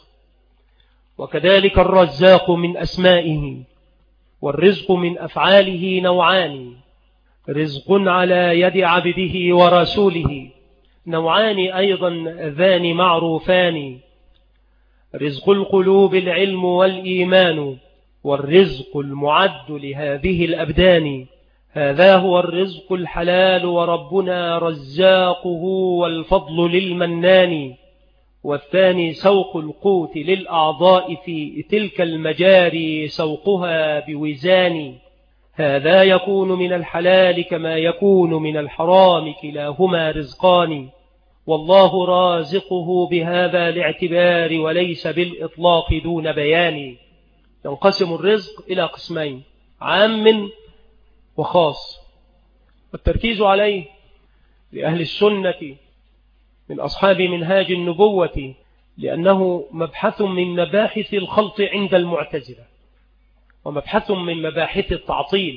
وكذلك الرزاق من أسمائه، والرزق من أفعاله نوعان: رزق على يد عبده ورسوله، نوعان أيضا ذان معروفان: رزق القلوب العلم والإيمان، والرزق المعد لهذه الأبدان. هذا هو الرزق الحلال وربنا رزاقه والفضل للمنان. والثاني سوق القوت للأعضاء في تلك المجاري سوقها بوزان. هذا يكون من الحلال كما يكون من الحرام، كلاهما رزقان، والله رازقه بهذا الاعتبار وليس بالإطلاق دون بيان. ينقسم الرزق إلى قسمين: عام وخاص، والتركيز عليه لأهل السنة من أصحاب منهاج النبوة، لأنه مبحث من مباحث الخلط عند المعتزلة ومبحث من مباحث التعطيل.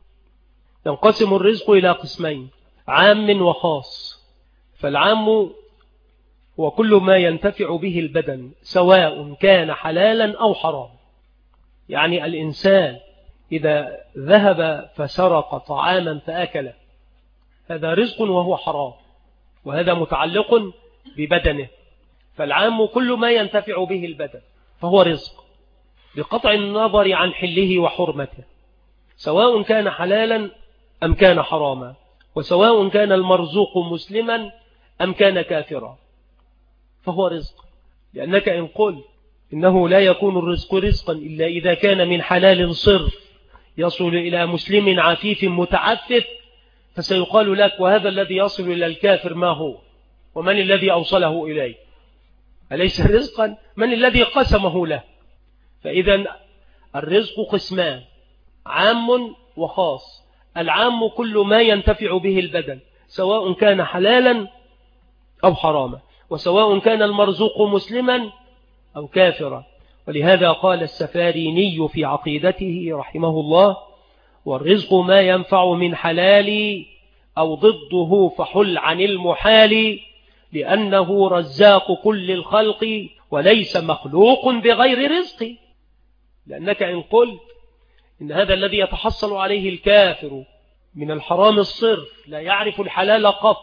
ينقسم الرزق إلى قسمين: عام وخاص. فالعام هو كل ما ينتفع به البدن سواء كان حلالا أو حرام. يعني الإنسان إذا ذهب فسرق طعاما فأكله، هذا رزق وهو حرام، وهذا متعلق ببدنه. فالعام كل ما ينتفع به البدن فهو رزق بقطع النظر عن حله وحرمته، سواء كان حلالا أم كان حراما، وسواء كان المرزوق مسلما أم كان كافرا، فهو رزق. لأنك إن قلت إنه لا يكون الرزق رزقا إلا إذا كان من حلال صرف يصل إلى مسلم عفيف متعفف، فسيقال لك: وهذا الذي يصل إلى الكافر ما هو؟ ومن الذي أوصله إليه؟ أليس رزقا؟ من الذي قسمه له؟ فإذا الرزق قسمان: عام وخاص. العام كل ما ينتفع به البدن سواء كان حلالا أو حراما، وسواء كان المرزوق مسلما أو كافرا. ولهذا قال السفاريني في عقيدته رحمه الله: والرزق ما ينفع من حلال أو ضده فحل عن المحال، لأنه رزاق كل الخلق وليس مخلوق بغير رزق. لأنك إن قلت إن هذا الذي يتحصل عليه الكافر من الحرام الصرف لا يعرف الحلال قط،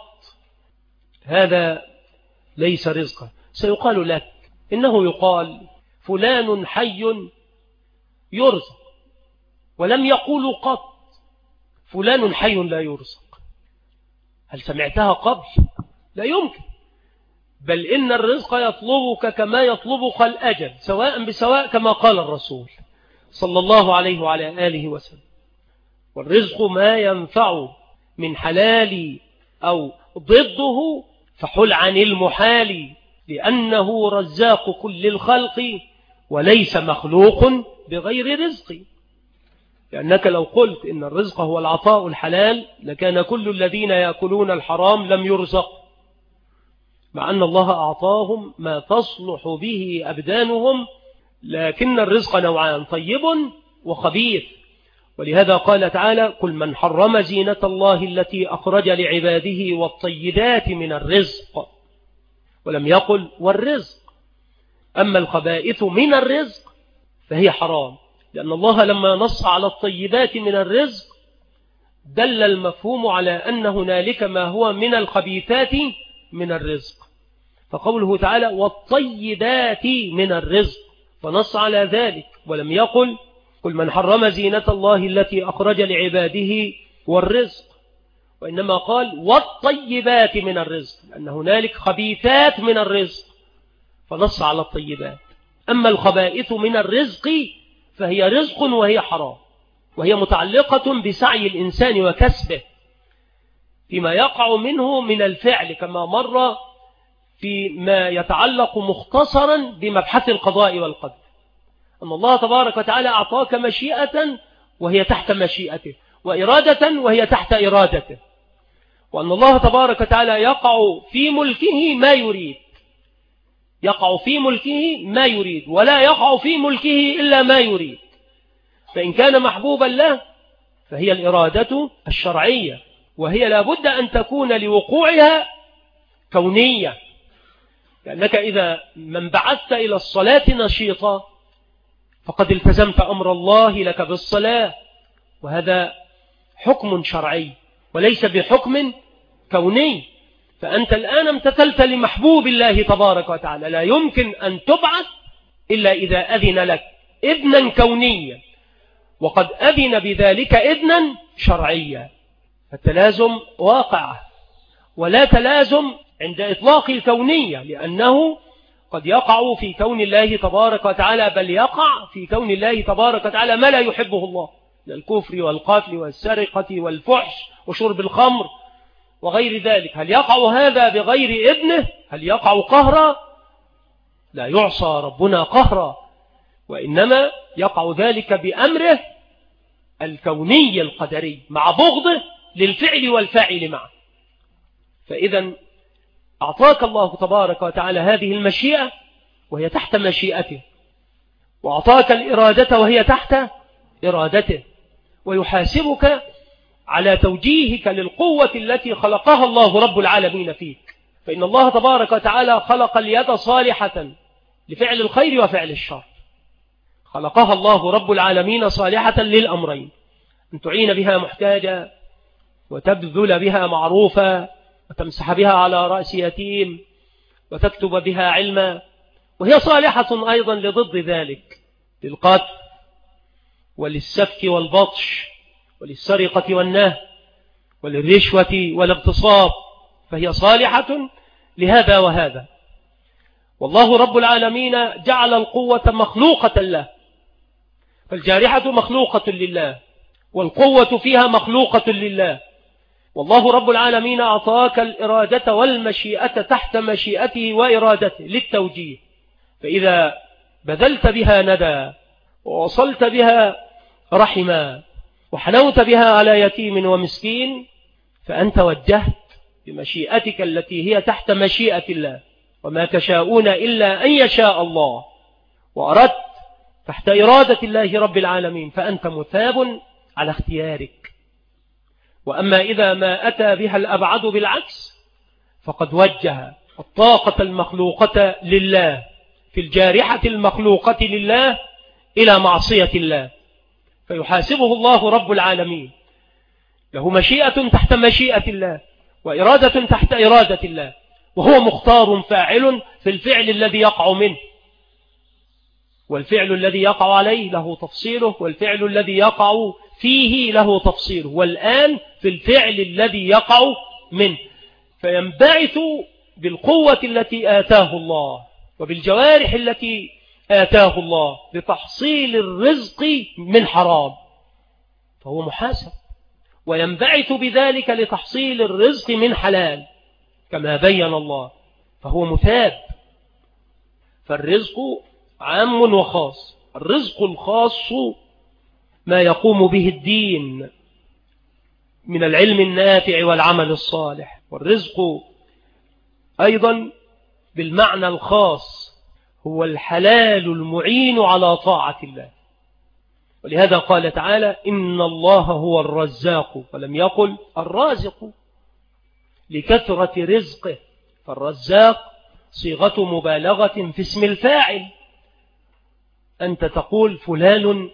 هذا ليس رزقا. سيقال لك إنه يقال فلان حي يرزق، ولم يقول قط فلان حي لا يرزق. هل سمعتها قبل؟ لا يمكن. بل إن الرزق يطلبك كما يطلبك الأجل سواء بسواء، كما قال الرسول صلى الله عليه وعلى آله وسلم: والرزق ما ينفع من حلال أو ضده فحل عن المحال، لأنه رزاق كل الخلق وليس مخلوق بغير رزق. لأنك لو قلت إن الرزق هو العطاء الحلال لكان كل الذين يأكلون الحرام لم يرزق، مع أن الله أعطاهم ما تصلح به أبدانهم. لكن الرزق نوعان: طيب وخبيث. ولهذا قال تعالى: قل من حرم زينة الله التي أخرج لعباده والطيبات من الرزق، ولم يقل والرزق. أما الخبائث من الرزق فهي حرام، لأن الله لما نص على الطيبات من الرزق دل المفهوم على أن هنالك ما هو من الخبيثات من الرزق، فقوله تعالى: والطيبات من الرزق، فنص على ذلك، ولم يقل قل من حرم زينة الله التي أخرج لعباده والرزق، وإنما قال والطيبات من الرزق، لأن هنالك خبيثات من الرزق فنص على الطيبات. أما الخبائث من الرزق فهي رزق وهي حرام، وهي متعلقة بسعي الإنسان وكسبه فيما يقع منه من الفعل، كما مر فيما يتعلق مختصرا بمبحث القضاء والقدر، أن الله تبارك وتعالى أعطاك مشيئة وهي تحت مشيئته، وإرادة وهي تحت إرادته، وأن الله تبارك وتعالى يقع في ملكه ما يريد، يقع في ملكه ما يريد، ولا يقع في ملكه إلا ما يريد. فإن كان محبوبا له فهي الإرادة الشرعية، وهي لابد أن تكون لوقوعها كونية، لأنك إذا من بعثت إلى الصلاة نشيطا فقد التزمت أمر الله لك بالصلاة، وهذا حكم شرعي وليس بحكم كوني. فأنت الآن امتثلت لمحبوب الله تبارك وتعالى، لا يمكن أن تبعث إلا إذا أذن لك إذنا كونيا، وقد أذن بذلك إذنا شرعيا. فالتلازم واقع، ولا تلازم عند إطلاق الكونية، لأنه قد يقع في كون الله تبارك وتعالى، بل يقع في كون الله تبارك وتعالى ما لا يحبه الله من الكفر والقتل والسرقة والفحش وشرب الخمر وغير ذلك. هل يقع هذا بغير إذنه؟ هل يقع قهرا؟ لا يعصى ربنا قهرا، وإنما يقع ذلك بأمره الكوني القدري مع بغضه للفعل والفاعل معه. فإذا أعطاك الله تبارك وتعالى هذه المشيئة وهي تحت مشيئته، وأعطاك الإرادة وهي تحت إرادته، ويحاسبك على توجيهك للقوة التي خلقها الله رب العالمين فيك. فإن الله تبارك وتعالى خلق اليد صالحة لفعل الخير وفعل الشر، خلقها الله رب العالمين صالحة للأمرين، أن تعين بها محتاجا، وتبذل بها معروفا، وتمسح بها على رأس يتيم، وتكتب بها علما. وهي صالحة أيضا لضد ذلك، للقتل وللسفك والبطش وللسرقة والنهب وللرشوة والاغتصاب، فهي صالحة لهذا وهذا. والله رب العالمين جعل القوة مخلوقة له، فالجارحة مخلوقة لله، والقوة فيها مخلوقة لله. والله رب العالمين أعطاك الإرادة والمشيئة تحت مشيئته وإرادته للتوجيه، فإذا بذلت بها ندى، ووصلت بها رحما، وحنوت بها على يتيم ومسكين، فأنت وجهت بمشيئتك التي هي تحت مشيئة الله، وما تشاءون إلا أن يشاء الله، وأردت تحت إرادة الله رب العالمين، فأنت مثاب على اختيارك. وأما إذا ما أتى بها الأبعد بالعكس فقد وجه الطاقة المخلوقة لله في الجارحة المخلوقة لله إلى معصية الله، فيحاسبه الله رب العالمين. له مشيئة تحت مشيئة الله، وإرادة تحت إرادة الله، وهو مختار فاعل في الفعل الذي يقع منه، والفعل الذي يقع عليه له تفصيله، والفعل الذي يقع فيه له تفصيله، والآن في الفعل الذي يقع منه. فينبعث بالقوة التي آتاه الله وبالجوارح التي آتاه الله لتحصيل الرزق من حرام، فهو محاسب، وينبعث بذلك لتحصيل الرزق من حلال كما بين الله، فهو مثاب. فالرزق عام وخاص. الرزق الخاص ما يقوم به الدين من العلم النافع والعمل الصالح، والرزق أيضا بالمعنى الخاص هو الحلال المعين على طاعة الله. ولهذا قال تعالى إن الله هو الرزاق، ولم يقل الرازق لكثرة رزقه، فالرزاق صيغة مبالغة في اسم الفاعل. أنت تقول فلان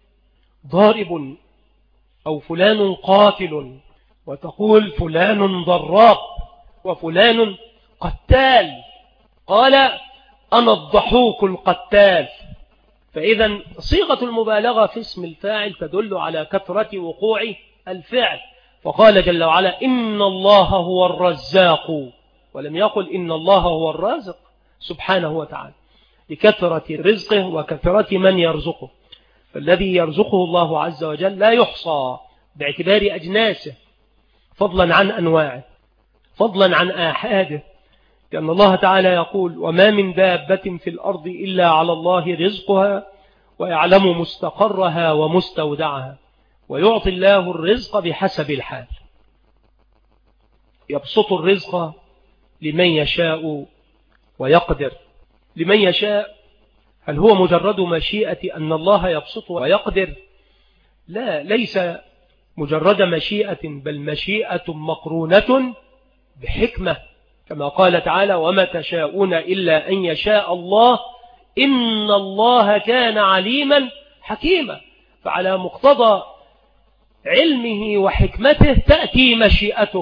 ضارب أو فلان قاتل، وتقول فلان ضراب وفلان قتال، قال أنا الضحوك القتال. فإذا صيغة المبالغة في اسم الفاعل تدل على كثرة وقوع الفعل. فقال جل وعلا إن الله هو الرزاق، ولم يقل إن الله هو الرازق سبحانه وتعالى، لكثرة رزقه وكثرة من يرزقه. فالذي يرزقه الله عز وجل لا يحصى باعتبار أجناسه، فضلا عن أنواعه، فضلا عن آحاده. لأن الله تعالى يقول وما من دابة في الأرض إلا على الله رزقها ويعلم مستقرها ومستودعها ويعطي الله الرزق بحسب الحال. يبسط الرزق لمن يشاء ويقدر. لمن يشاء، هل هو مجرد مشيئة أن الله يبسط ويقدر؟ لا، ليس مجرد مشيئة، بل مشيئة مقرونة بحكمة، كما قال تعالى وما تشاءون إلا أن يشاء الله إن الله كان عليما حكيما. فعلى مقتضى علمه وحكمته تأتي مشيئته.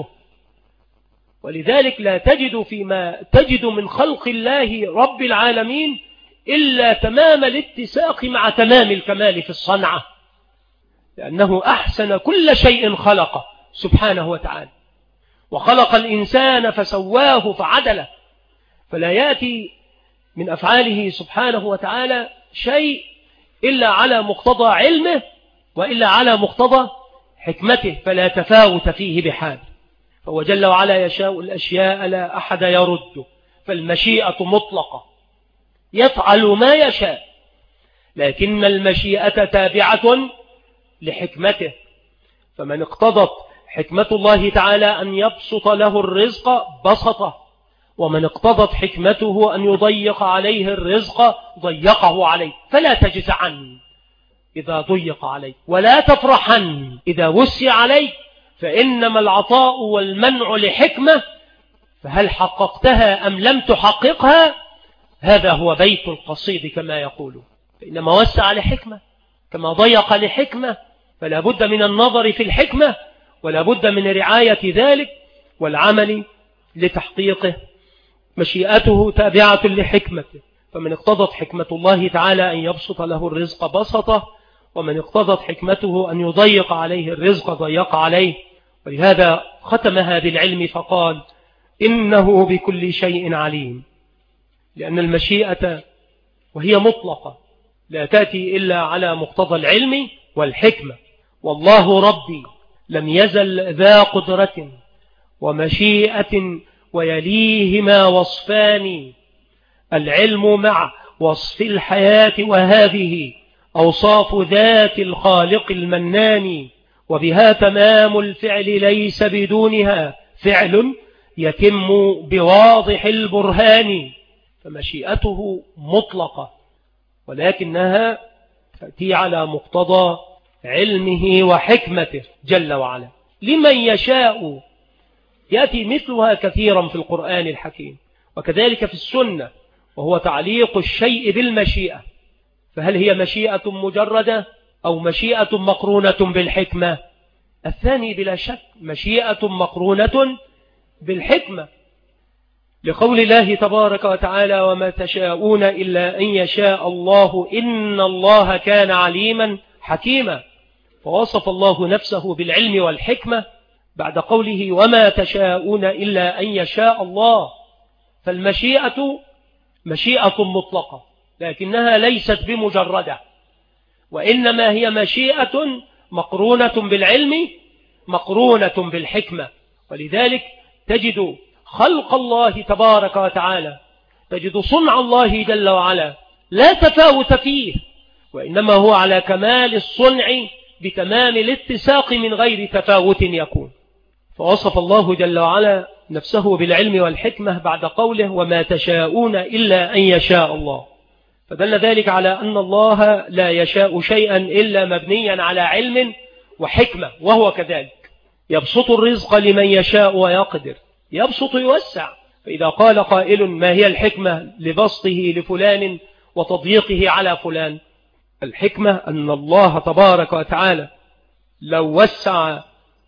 ولذلك لا تجد فيما تجد من خلق الله رب العالمين إلا تمام الاتساق مع تمام الكمال في الصنعة، لأنه أحسن كل شيء خلقه سبحانه وتعالى، وخلق الإنسان فسواه فعدله. فلا يأتي من أفعاله سبحانه وتعالى شيء إلا على مقتضى علمه وإلا على مقتضى حكمته، فلا تفاوت فيه بحال. فهو جل وعلا يشاء الأشياء لا أحد يرد، فالمشيئة مطلقة يفعل ما يشاء، لكن المشيئة تابعة لحكمته. فمن اقتضت حكمة الله تعالى أن يبسط له الرزق بسطه، ومن اقتضت حكمته أن يضيق عليه الرزق ضيقه عليه. فلا تجزعن إذا ضيق عليه، ولا تفرحن إذا وسع عليه، فإنما العطاء والمنع لحكمة، فهل حققتها أم لم تحققها؟ هذا هو بيت القصيد كما يقول. فإنما وسع لحكمة كما ضيق لحكمة، فلا بد من النظر في الحكمة، ولا بد من رعاية ذلك والعمل لتحقيقه. مشيئته تابعة لحكمته، فمن اقتضت حكمة الله تعالى أن يبسط له الرزق بسطه، ومن اقتضت حكمته أن يضيق عليه الرزق ضيق عليه. ولهذا ختمها بالعلم فقال إنه بكل شيء عليم، لأن المشيئة وهي مطلقة لا تأتي إلا على مقتضى العلم والحكمة. والله ربي لم يزل ذا قدرة ومشيئة ويليهما وصفان، العلم مع وصف الحياة، وهذه أوصاف ذات الخالق المنان، وبها تمام الفعل ليس بدونها فعل يتم بواضح البرهان. فمشيئته مطلقة، ولكنها تأتي على مقتضى علمه وحكمته جل وعلا. لمن يشاء يأتي مثلها كثيرا في القرآن الحكيم، وكذلك في السنة، وهو تعليق الشيء بالمشيئة. فهل هي مشيئة مجردة أو مشيئة مقرونة بالحكمة؟ الثاني بلا شك مشيئة مقرونة بالحكمة، لقول الله تبارك وتعالى وما تشاءون إلا أن يشاء الله إن الله كان عليما حكيما. فوصف الله نفسه بالعلم والحكمة بعد قوله وما تشاءون إلا أن يشاء الله. فالمشيئة مشيئة مطلقة، لكنها ليست بمجردة، وإنما هي مشيئة مقرونة بالعلم مقرونة بالحكمة. ولذلك تجد خلق الله تبارك وتعالى، تجد صنع الله جل وعلا لا تفاوت فيه، وإنما هو على كمال الصنع بتمام الاتساق من غير تفاوت يكون. فوصف الله جل وعلا نفسه بالعلم والحكمة بعد قوله وما تشاءون إلا أن يشاء الله، فدل ذلك على أن الله لا يشاء شيئا إلا مبنيا على علم وحكمة، وهو كذلك يبسط الرزق لمن يشاء ويقدر، يبسط يوسع. فإذا قال قائل ما هي الحكمة لبسطه لفلان وتضييقه على فلان؟ الحكمة أن الله تبارك وتعالى لو وسع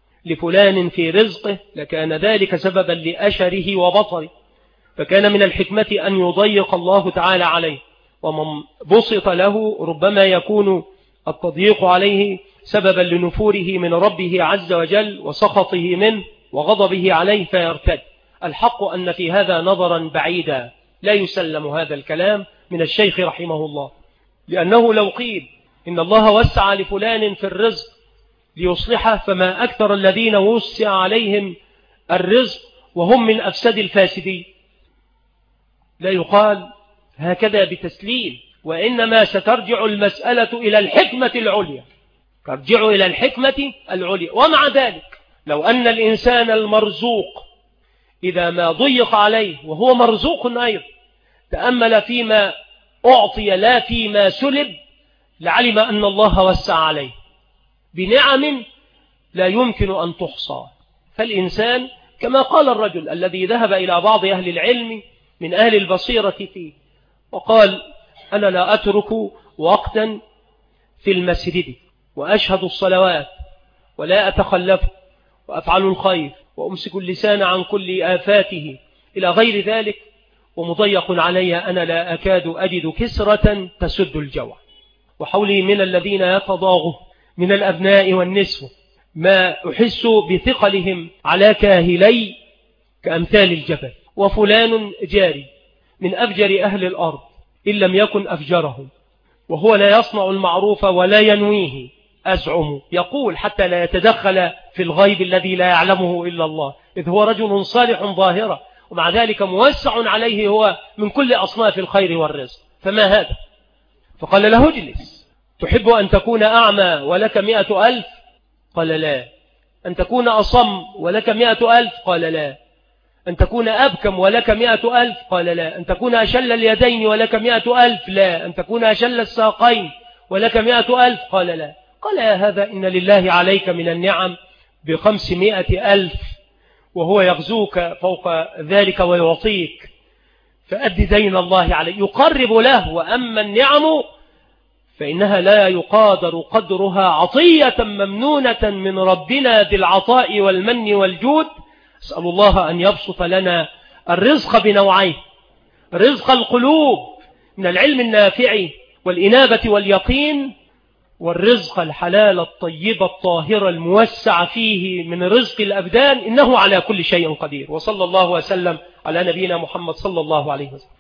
لفلان في رزقه لكان ذلك سببا لأشره وبطره، فكان من الحكمة أن يضيق الله تعالى عليه، ومن بسط له ربما يكون التضييق عليه سببا لنفوره من ربه عز وجل وسخطه منه وغضبه عليه فيرتد. الحق أن في هذا نظرا بعيدا لا يسلم هذا الكلام من الشيخ رحمه الله، لأنه لو قيل إن الله وسع لفلان في الرزق ليصلحه فما أكثر الذين وسع عليهم الرزق وهم من أفسد الفاسدين. لا يقال هكذا بتسليم، وإنما سترجع المسألة إلى الحكمة العليا، ترجع إلى الحكمة العليا. ومع ذلك لو أن الإنسان المرزوق إذا ما ضيق عليه وهو مرزوق أيضا تأمل فيما أعطي لا فيما سلب لعلم أن الله وسع عليه بنعم لا يمكن أن تحصى. فالإنسان كما قال الرجل الذي ذهب إلى بعض أهل العلم من أهل البصيرة فيه وقال: أنا لا أترك وقتا في المسجد وأشهد الصلوات ولا أتخلف وأفعل الخير وأمسك اللسان عن كل آفاته إلى غير ذلك، ومضيق علي أنا لا أكاد أجد كسرة تسد الجوع، وحولي من الذين يتضاغوا من الأبناء والنسوة ما أحس بثقلهم على كاهلي كأمثال الجبل، وفلان جاري من أفجر أهل الأرض إن لم يكن أفجرهم، وهو لا يصنع المعروف ولا ينويه أزعم، يقول حتى لا يتدخل في الغيب الذي لا يعلمه إلا الله، إذ هو رجل صالح ظاهرة ومع ذلك موسع عليه هو من كل أصناف الخير والرزق. فما هذا؟ فقال له: اجلس، تحب أن تكون أعمى ولك 100,000؟ قال لا. أن تكون أصم ولك 100,000؟ قال لا. أن تكون أبكم ولك 100,000؟ قال لا. أن تكون أشل اليدين ولك 100,000؟ لا. أن تكون أشل الساقين ولك 100,000؟ قال لا. قال: يا هذا إن لله عليك من النعم ب500,000 وهو يغزوك فوق ذلك ويعطيك، فأد دين الله عليه، يقرب له. وأما النعم فإنها لا يقادر قدرها، عطية ممنونة من ربنا ذي العطاء والمن والجود. أسأل الله أن يبسط لنا الرزق بنوعيه: رزق القلوب من العلم النافع والإنابة واليقين، والرزق الحلال الطيب الطاهر الموسع فيه من رزق الأبدان، إنه على كل شيء قدير. وصلى الله وسلم على نبينا محمد صلى الله عليه وسلم.